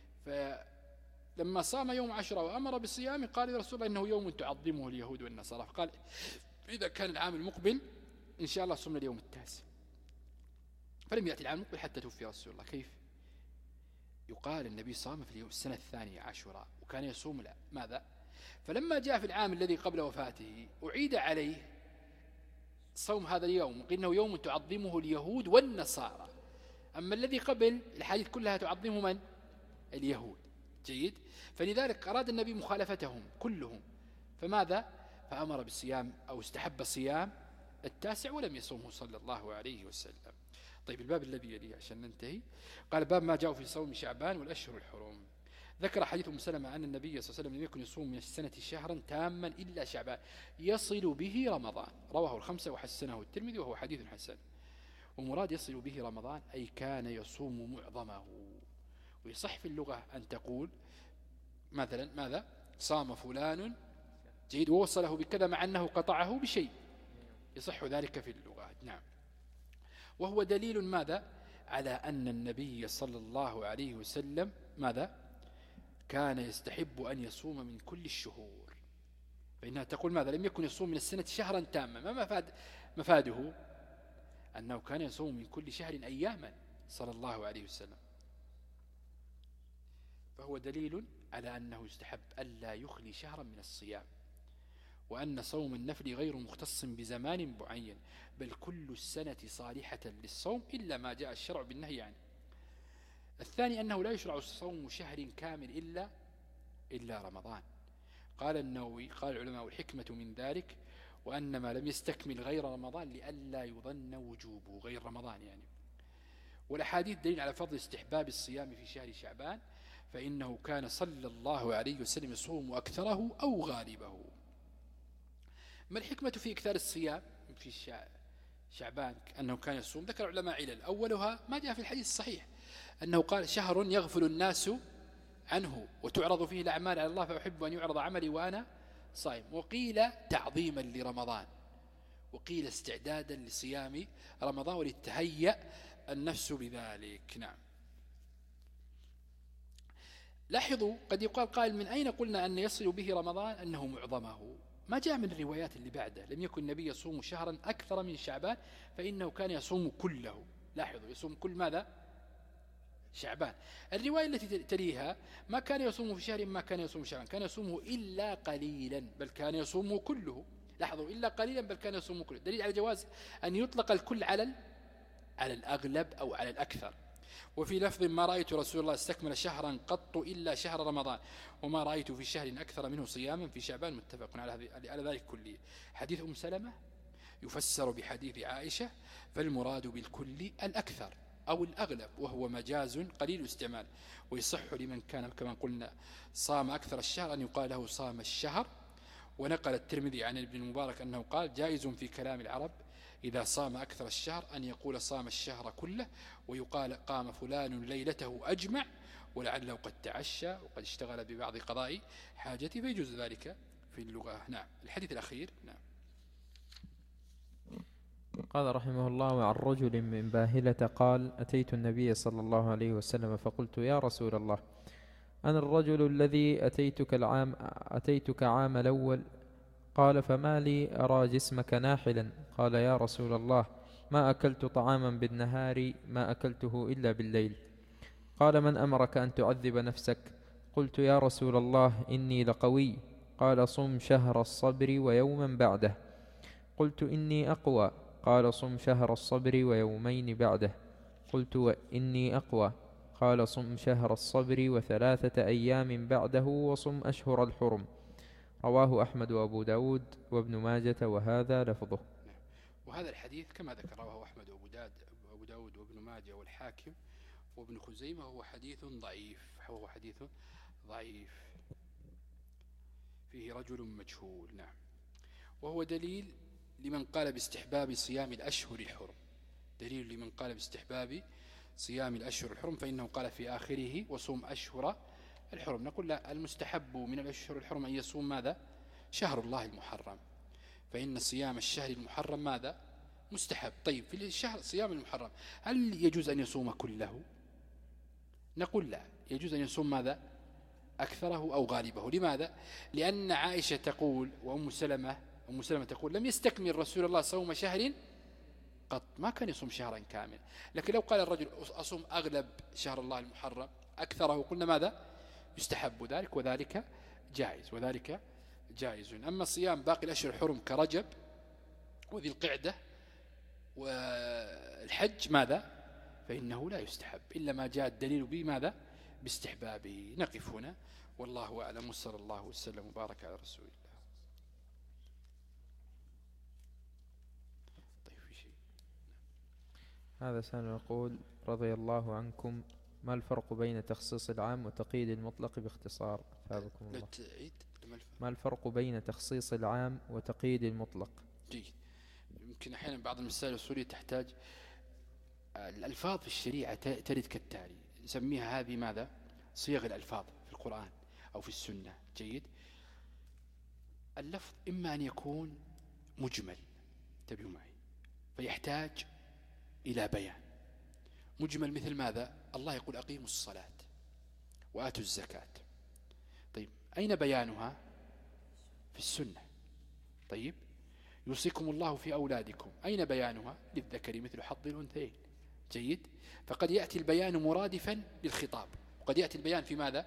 فلما صام يوم عاشوراء وأمر بالصيام قال يا رسول الله إنه يوم تعظمه اليهود والنصارى، فقال إذا كان العام المقبل إن شاء الله صمنا اليوم التاسع، فلم يأتي العام المقبل حتى توفي رسول الله. كيف يقال النبي صام في اليوم السنة الثانية عاشوراء وكان يصوم لا ماذا؟ فلما جاء في العام الذي قبل وفاته أعيد عليه صوم هذا اليوم وقيل إنه يوم تعظمه اليهود والنصارى، أما الذي قبل الحديث كلها تعظمه من؟ اليهود. جيد. فلذلك أراد النبي مخالفتهم كلهم، فماذا؟ فأمر بالصيام أو استحب صيام التاسع ولم يصومه صلى الله عليه وسلم. طيب الباب الذي يليه عشان ننتهي، قال باب ما جاء في صوم شعبان والأشهر الحرم. ذكر حديث أم سلمة أن النبي صلى الله عليه وسلم لم يكن يصوم من السنة شهرا تاما إلا شعبان يصل به رمضان، رواه الخمسة وحسنه الترمذي وهو حديث حسن. ومراد يصل به رمضان أي كان يصوم معظمه. ويصح في اللغة أن تقول مثلا ماذا؟ صام فلان جيد ووصله بكذا مع أنه قطعه بشيء، يصح ذلك في اللغة. نعم. وهو دليل ماذا؟ على أن النبي صلى الله عليه وسلم ماذا؟ كان يستحب أن يصوم من كل الشهور، فإنها تقول ماذا؟ لم يكن يصوم من السنة شهرا تاما. ما مفاد مفاده؟ أنه كان يصوم من كل شهر أياما صلى الله عليه وسلم. فهو دليل على أنه يستحب ألا يخلي شهرا من الصيام، وأن صوم النفل غير مختص بزمان معين، بل كل السنة صالحة للصوم إلا ما جاء الشرع بالنهي عنه. الثاني أنه لا يشرع صوم شهر كامل إلا إلا رمضان. قال النووي قال العلماء الحكمة من ذلك وأن ما لم يستكمل غير رمضان لئلا يظن وجوبه غير رمضان يعني. والأحاديث دليل على فضل استحباب الصيام في شهر شعبان، فإنه كان صلى الله عليه وسلم يصوم أكثره أو غالبه. ما الحكمة في إكثار الصيام في شعبان أنه كان يصوم؟ ذكر علماء علل، أولها ما جاء في الحديث الصحيح أنه قال شهر يغفل الناس عنه وتعرض فيه الأعمال على الله فأحب أن يعرض عملي وأنا صائم. وقيل تعظيما لرمضان، وقيل استعدادا لصيام رمضان ولتهيأ النفس بذلك. نعم. لاحظوا قد يقال قائل من أين قلنا أن يصل به رمضان أنه معظمه؟ ما جاء من الروايات اللي بعده. لم يكن النبي يصوم شهرا أكثر من شعبان، فإنه كان يصوم كله. لاحظوا يصوم كل ماذا؟ شعبان. الرواية التي تليها ما كان يصوم في شهر ما كان يصوم شعبان، كان يصومه إلا قليلا بل كان يصومه كله. لاحظوا إلا قليلا بل كان يصومه كله، دليل على جواز أن يطلق الكل على على الأغلب أو على الأكثر. وفي لفظ ما رأيت رسول الله استكمل شهرا قط إلا شهر رمضان وما رأيت في شهر أكثر منه صياما في شعبان، متفق على على ذلك كله. حديث أم سلمة يفسر بحديث عائشة، فالمراد بالكل الأكثر أو الأغلب، وهو مجاز قليل استعمال. ويصح لمن كان كما قلنا صام أكثر الشهر أن يقال له صام الشهر. ونقل الترمذي عن ابن المبارك أنه قال جائز في كلام العرب إذا صام أكثر الشهر أن يقول صام الشهر كله، ويقال قام فلان ليلته أجمع، ولعله قد تعشى وقد اشتغل ببعض قضاء حاجته، فيجوز ذلك في اللغة. نعم. الحديث الأخير. نعم. قال رحمه الله: عن رجل من باهلة قال: أتيت النبي صلى الله عليه وسلم فقلت: يا رسول الله، أنا الرجل الذي أتيتك العام أتيتك عام الأول. قال: فما لي أرى جسمك ناحلا؟ قال: يا رسول الله، ما أكلت طعاما بالنهار ما أكلته إلا بالليل. قال: من أمرك أن تعذب نفسك؟ قلت: يا رسول الله، إني لقوي. قال: صم شهر الصبر ويوما بعده. قلت: إني أقوى. قال: صم شهر الصبر ويومين بعده. قلت: وإني أقوى. قال: صم شهر الصبر وثلاثة أيام بعده وصم أشهر الحرم. رواه أحمد وأبو داود وابن ماجة وهذا لفظه. وهذا الحديث كما ذكر رواه أحمد وأبو داود وابن ماجة والحاكم وابن خزيمة هو حديث ضعيف هو حديث ضعيف فيه رجل مجهول. نعم. وهو دليل لمن قال باستحباب صيام الأشهر الحرم، دليل لمن قال باستحباب صيام الأشهر الحرم، فإنه قال في آخره: وصوم أشهر الحرم. نقول لا، المستحب من الأشهر الحرم أن يصوم ماذا؟ شهر الله المحرم، فإن صيام الشهر المحرم ماذا؟ مستحب. طيب في الشهر صيام المحرم هل يجوز أن يصوم كله؟ نقول لا، يجوز أن يصوم ماذا؟ أكثره أو غالبه. لماذا؟ لأن عائشة تقول وأم سلمة أم سلمة تقول لم يستكمل رسول الله صوم شهر قط، ما كان يصوم شهرا كامل. لكن لو قال الرجل أصوم أغلب شهر الله المحرم أكثره، قلنا ماذا؟ يستحب ذلك، وذلك جائز، وذلك جائز. أما صيام باقي الأشهر الحرم كرجب وذي القعدة والحج ماذا؟ فإنه لا يستحب إلا ما جاء الدليل به ماذا؟ باستحبابه. نقف هنا والله أعلم، وصلى الله وسلم وبارك على رسول الله. طيب في شيء. هذا سائل يقول: رضي الله عنكم، ما الفرق بين تخصيص العام وتقييد المطلق باختصار؟ ثابكم الله. ما الفرق بين تخصيص العام وتقييد المطلق؟ جيد. يمكن أحيانا بعض المسائل الأصولية تحتاج الألفاظ في الشريعة ترد كالتالي، نسميها هذه ماذا؟ صيغ الألفاظ في القرآن أو في السنة. جيد. اللفظ إما أن يكون مجمل، انتبهوا معي، فيحتاج إلى بيان. مجمل مثل ماذا؟ الله يقول أقيموا الصلاة وآتوا الزكاة. طيب أين بيانها؟ في السنة. طيب يوصيكم الله في أولادكم، أين بيانها؟ للذكر مثل حظ الأنثيين. جيد. فقد يأتي البيان مرادفا للخطاب، وقد يأتي البيان في ماذا؟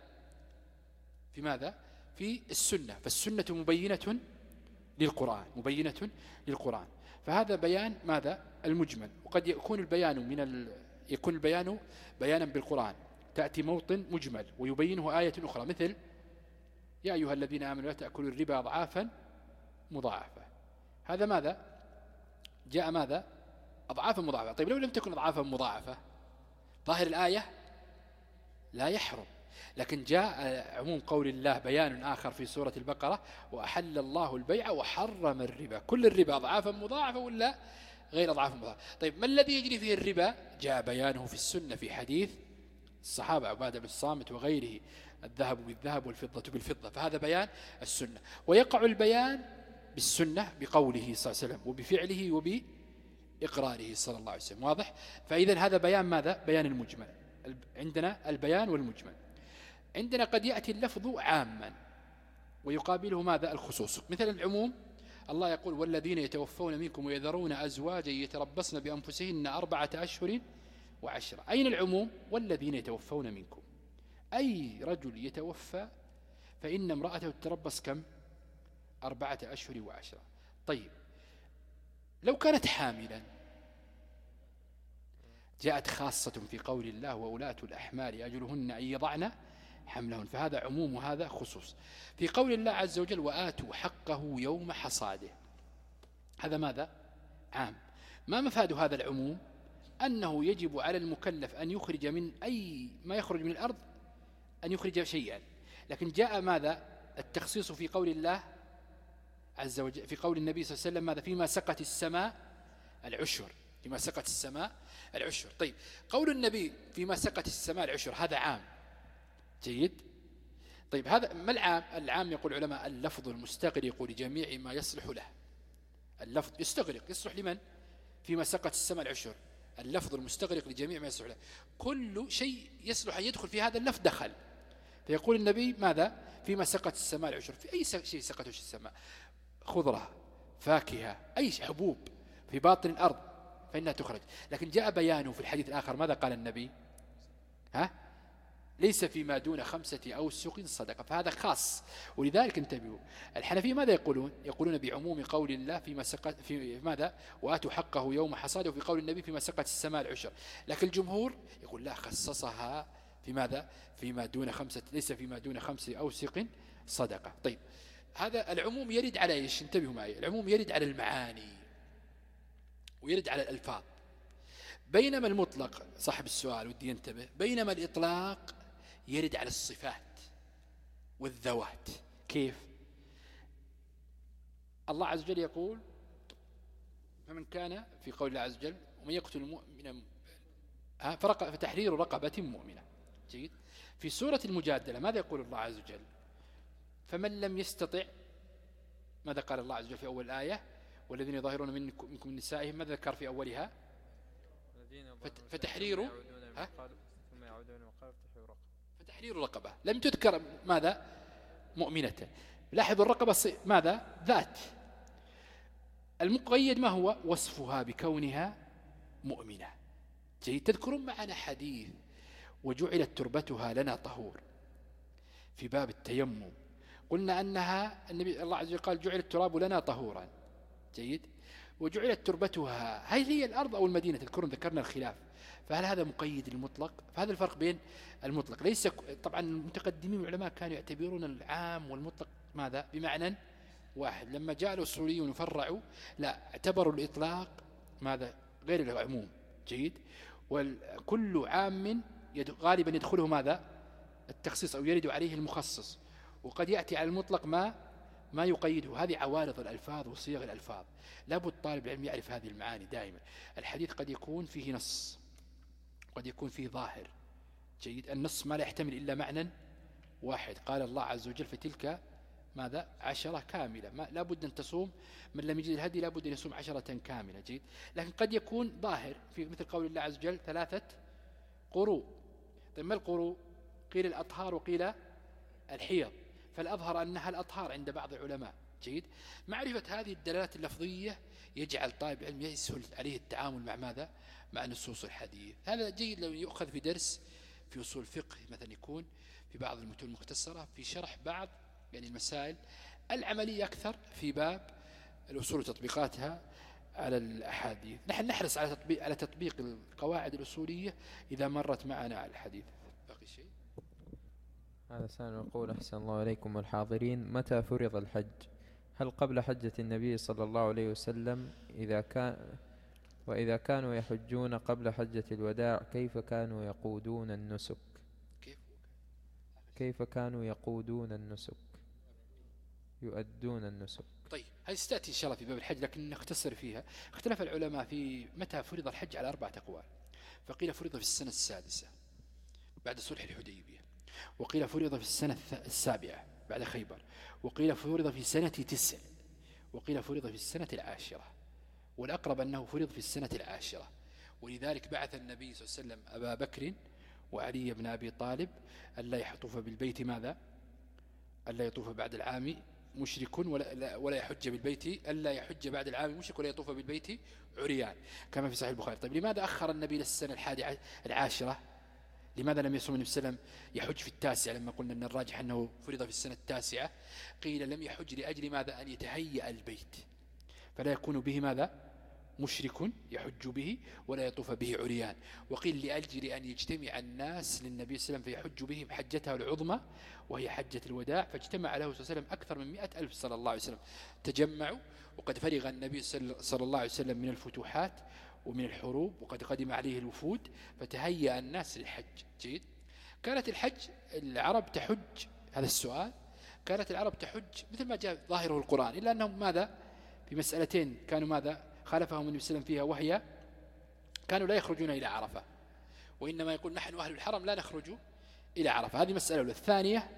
في ماذا؟ في السنة. فالسنة مبينة للقرآن، مبينة للقرآن. فهذا بيان ماذا؟ المجمل. وقد يكون البيان من ال... يكون البيان بيانا بالقرآن، تأتي موطن مجمل ويبينه آية أخرى، مثل يا أيها الذين آمنوا لا تأكلوا الربا أضعافا مضاعفة. هذا ماذا؟ جاء ماذا؟ أضعافا مضاعفة. طيب لو لم تكن أضعافا مضاعفة، ظاهر الآية لا يحرم. لكن جاء عموم قول الله بيان آخر في سورة البقرة: وأحل الله البيع وحرم الربا. كل الربا أضعافا مضاعفة ولا غير أضعافا مضاعفة؟ طيب ما الذي يجري فيه الربا؟ جاء بيانه في السنة في حديث الصحابة عبادة بن الصامت وغيره: الذهب بالذهب والفضة بالفضة. فهذا بيان السنة. ويقع البيان بالسنة بقوله صلى الله عليه وسلم وبفعله وبإقراره صلى الله عليه وسلم. واضح؟ فإذا هذا بيان ماذا؟ بيان المجمل. عندنا البيان والمجمل. عندنا قد يأتي اللفظ عاما ويقابله ماذا؟ الخصوص. مثل العموم، الله يقول: والذين يتوفون منكم ويذرون أزواجا يتربصن بأنفسهن أربعة أشهر وعشرة. أين العموم؟ والذين يتوفون منكم. أي رجل يتوفى فإن امرأته تتربص كم؟ أربعة أشهر وعشرة. طيب لو كانت حاملا جاءت خاصة في قول الله: وأولاة الأحمال أجلهن أن يضعن حملهن. فهذا عموم وهذا خصوص. في قول الله عز وجل: وآتوا حقه يوم حصاده. هذا ماذا؟ عام. ما مفاد هذا العموم؟ أنه يجب على المكلف أن يخرج من أي ما يخرج من الأرض أن يخرج شيئا. لكن جاء ماذا؟ التخصيص في قول الله عز وجل، في قول النبي صلى الله عليه وسلم ماذا؟ فيما سقت السماء العشر. فيما سقت السماء العشر. طيب قول النبي فيما سقت السماء العشر هذا عام. جيد. طيب هذا ما العام؟ العام يقول العلماء اللفظ المستغرق لجميع ما يصلح له. اللفظ يستغرق يصلح لمن؟ فيما سقت السماء العشر. اللفظ المستغرق لجميع ما يصلح له، كل شيء يصلح أن يدخل في هذا اللفظ دخل. فيقول النبي ماذا؟ فيما سقت السماء العشر. في أي شيء سقته السماء، خضرة، فاكهة، أي حبوب في باطن الأرض فإنها تخرج. لكن جاء بيانه في الحديث الآخر، ماذا قال النبي؟ ها؟ ليس فيما دون خمسة أوسق صدقة. فهذا خاص. ولذلك انتبهوا، الحنفية ماذا يقولون؟ يقولون بعموم قول الله فيما سقط في ماذا؟ وآتوا حقه يوم حصاده، وفي قول النبي فيما سقط السماء العشر. لكن الجمهور يقول لا، خصصها في ماذا؟ فيما دون خمسة، ليس فيما دون خمسة أوسق صدقة. طيب هذا العموم يرد على ايش؟ انتبهوا معي، العموم يرد على المعاني ويرد على الألفاظ، بينما المطلق صاحب السؤال ودي ينتبه، بينما الإطلاق يرد على الصفات والذوات. كيف؟ الله عز وجل يقول: فمن كان في قول الله عز وجل: ومن يقتل مؤمنا فتحرير رقبة مؤمنة. جيد. في سورة المجادلة ماذا يقول الله عز وجل؟ فمن لم يستطع، ماذا قال الله عز وجل في أول الآية؟ والذين يظاهرون منكم من نسائهم، ماذا ذكر في أولها؟ فتحرير ثم يعودون وقال فتحرير رقبة فتحرير رقبة لم تذكر ماذا مؤمنة. لاحظوا الرقبة ماذا ذات. المقيد ما هو وصفها بكونها مؤمنة. جيد. تذكرون معنا حديث وجعلت تربتها لنا طهور في باب التيمم. قلنا أنها النبي الله عز وجل قال جعل التراب لنا طهورا. جيد. وجعلت تربتها هل هي الأرض أو المدينة؟ تذكرون ذكرنا الخلاف. فهل هذا مقيد المطلق؟ فهذا الفرق بين المطلق. ليس طبعا المتقدمين العلماء كانوا يعتبرون العام والمطلق ماذا بمعنى واحد. لما جاء الأصوليون يفرعوا لا اعتبروا الإطلاق ماذا غير العموم. جيد. وكل عام غالبا يدخله ماذا التخصيص أو يرد عليه المخصص، وقد يأتي على المطلق ما ما يقيده. هذه عوارض الألفاظ وصيغ الألفاظ. لابد طالب العلم يعرف هذه المعاني دائما. الحديث قد يكون فيه نص قد يكون فيه ظاهر. جيد. النص ما لا يحتمل إلا معنى واحد. قال الله عز وجل فتلك ماذا عشرة كاملة. ما لابد أن تصوم من لم يجد الهدي لابد أن يصوم عشرة كاملة. جيد. لكن قد يكون ظاهر في مثل قول الله عز وجل ثلاثة قروء. طيب ما القروء؟ قيل الأطهار وقيل الحيض، فالأظهر أنها الأطهار عند بعض العلماء. جيد. معرفة هذه الدلالات اللفظية يجعل طالب العلم يسهل عليه التعامل مع ماذا مع نصوص الحديث. هذا جيد لو يؤخذ في درس في أصول فقه مثلا، يكون في بعض المتون المختصرة في شرح بعض يعني المسائل العملية أكثر في باب الأصول وتطبيقاتها على الأحاديث. نحن نحرص على تطبيق على تطبيق القواعد الأصولية إذا مرت معنا على الحديث. باقي شيء؟ هذا سائل يقول أحسن الله عليكم الحاضرين، متى فرض الحج؟ هل قبل حجة النبي صلى الله عليه وسلم؟ إذا كان وإذا كانوا يحجون قبل حجة الوداع كيف كانوا يقودون النسك؟ كيف كيف كانوا يقودون النسك يؤدون النسك؟ طيب هذه ستأتي إن شاء الله في باب الحج، لكن نختصر فيها. اختلف العلماء في متى فرض الحج على أربعة أقوال. فقيل فرض في السنة السادسة بعد صلح الحديبية، وقيل فرض في السنة السابعة بعد خيبر، وقيل فرض في سنة تسع، وقيل فرض في السنة العاشرة. والأقرب أنه فرض في السنة العاشرة. ولذلك بعث النبي صلى الله عليه وسلم أبا بكر وعلي بن أبي طالب ألا يحطف بالبيت ماذا ألا يطوف بعد العام مشرك ولا, ولا يحج بالبيت ألا يحج بعد العام مشرك ولا يطوف بالبيت عريان كما في صحيح البخاري. طيب لماذا أخر النبي للسنة الحادية العاشرة؟ لماذا لم يصوم النبي صلى الله عليه وسلم يحج في التاسعة لما قلنا أن الراجح أنه فرض في السنة التاسعة؟ قيل لم يحج لأجل ماذا؟ أن يتهيأ البيت فلا يكون به ماذا مشرك يحج به ولا يطوف به عريان. وقيل لأجل أن يجتمع الناس للنبي صلى الله عليه وسلم فيحج بهم حجته العظمى وهي حجة الوداع، فاجتمع له صلى الله عليه وسلم أكثر من مئة ألف صلى الله عليه وسلم تجمعوا. وقد فرغ النبي صلى الله عليه وسلم من الفتوحات ومن الحروب وقد قدم عليه الوفود فتهيأ الناس للحج. جيد. كانت الحج العرب تحج، هذا السؤال، كانت العرب تحج مثل ما جاء ظاهره القرآن، إلا أنهم ماذا في مسألتين كانوا ماذا خالفهم النبي صلى الله عليه وسلم فيها، وهي كانوا لا يخرجون إلى عرفة، وإنما يقول نحن أهل الحرم لا نخرج إلى عرفة. هذه مسألة. الثانية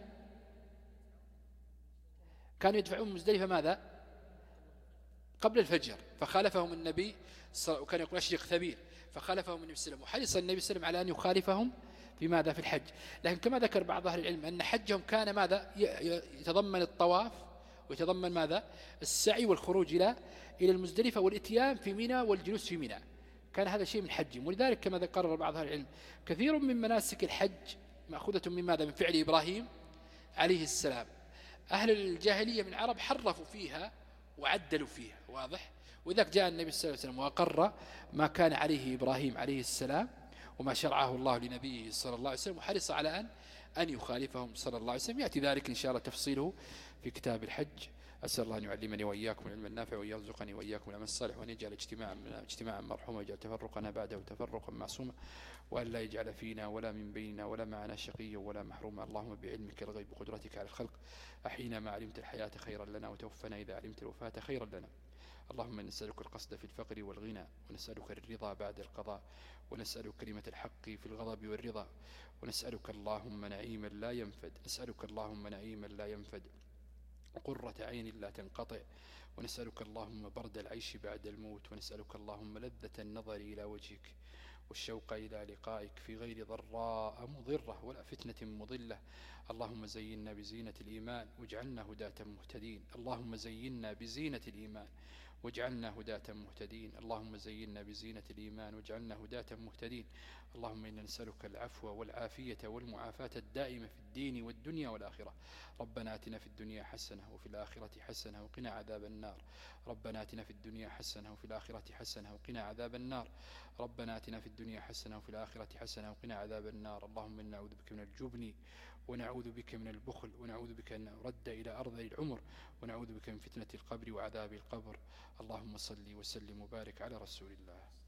كانوا يدفعون مزدلفة ماذا قبل الفجر فخالفهم النبي، وكان يقول أشرق ثبير فخالفهم النبي صلى الله عليه وسلم، وحرص النبي صلى الله عليه وسلم على أن يخالفهم في ماذا في الحج. لكن كما ذكر بعض أهل العلم أن حجهم كان ماذا يتضمن الطواف ويتضمن ماذا السعي والخروج إلى إلى المزدلفة والإتيان في منى والجلوس في منى، كان هذا شيء من حجهم. ولذلك كما ذكر بعض أهل العلم كثير من مناسك الحج مأخوذة من ماذا من فعل إبراهيم عليه السلام. أهل الجاهلية من العرب حرفوا فيها وعدلوا فيها، واضح. وذلك جاء النبي صلى الله عليه وسلم وأقر ما كان عليه إبراهيم عليه السلام وما شرعه الله لنبيه صلى الله عليه وسلم، وحرص على أن أن يخالفهم صلى الله عليه وسلم. يأتي ذلك إن شاء الله تفصيله في كتاب الحج. أسأل الله أن يعلمني وإياكم العلم النافع وأن يرزقني وإياكم العمل الصالح، وأن يجعل اجتماعا اجتماعا مرحوما ويجعل تفرقنا بعده تفرقا معصوما، وأن لا يجعل فينا ولا من بيننا ولا معنا شقيا ولا محروما. اللهم بعلمك الغيب وقدرتك على الخلق أحينا ما علمت الحياة خيرا لنا وتوفنا إذا علمت الوفاة خيرا لنا. اللهم نسألك القصد في الفقر والغنى، ونسألك الرضا بعد القضاء، ونسألك كلمة الحق في الغضب والرضا، ونسألك اللهم نعيما لا ينفد، نسألك اللهم نعيما لا ينفد وقرة عين لا تنقطع، ونسألك اللهم برد العيش بعد الموت، ونسألك اللهم لذة النظر إلى وجهك والشوق إلى لقائك في غير ضراء مضرة ولا فتنة مضلة. اللهم زينا بزينة الإيمان واجعلنا هداة مهتدين. اللهم زينا بزينة الإيمان واجعلنا هداة مهتدين. اللهم زينا بزينة الإيمان واجعلنا هداة مهتدين. اللهم إنا نسألك العفو والعافية والمعافاة الدائمة في الدين والدنيا والآخرة. ربنا آتنا في الدنيا حسنة وفي الآخرة حسنة وقنا عذاب النار. ربنا آتنا في الدنيا حسنة وفي الآخرة حسنة وقنا عذاب النار. ربنا آتنا في الدنيا حسنة وفي الآخرة حسنة وقنا عذاب النار. اللهم إنا نعوذ بك من الجبن ونعوذ بك من البخل ونعوذ بك أن نرد إلى أرض العمر ونعوذ بك من فتنة القبر وعذاب القبر. اللهم صل وسلم وبارك على رسول الله.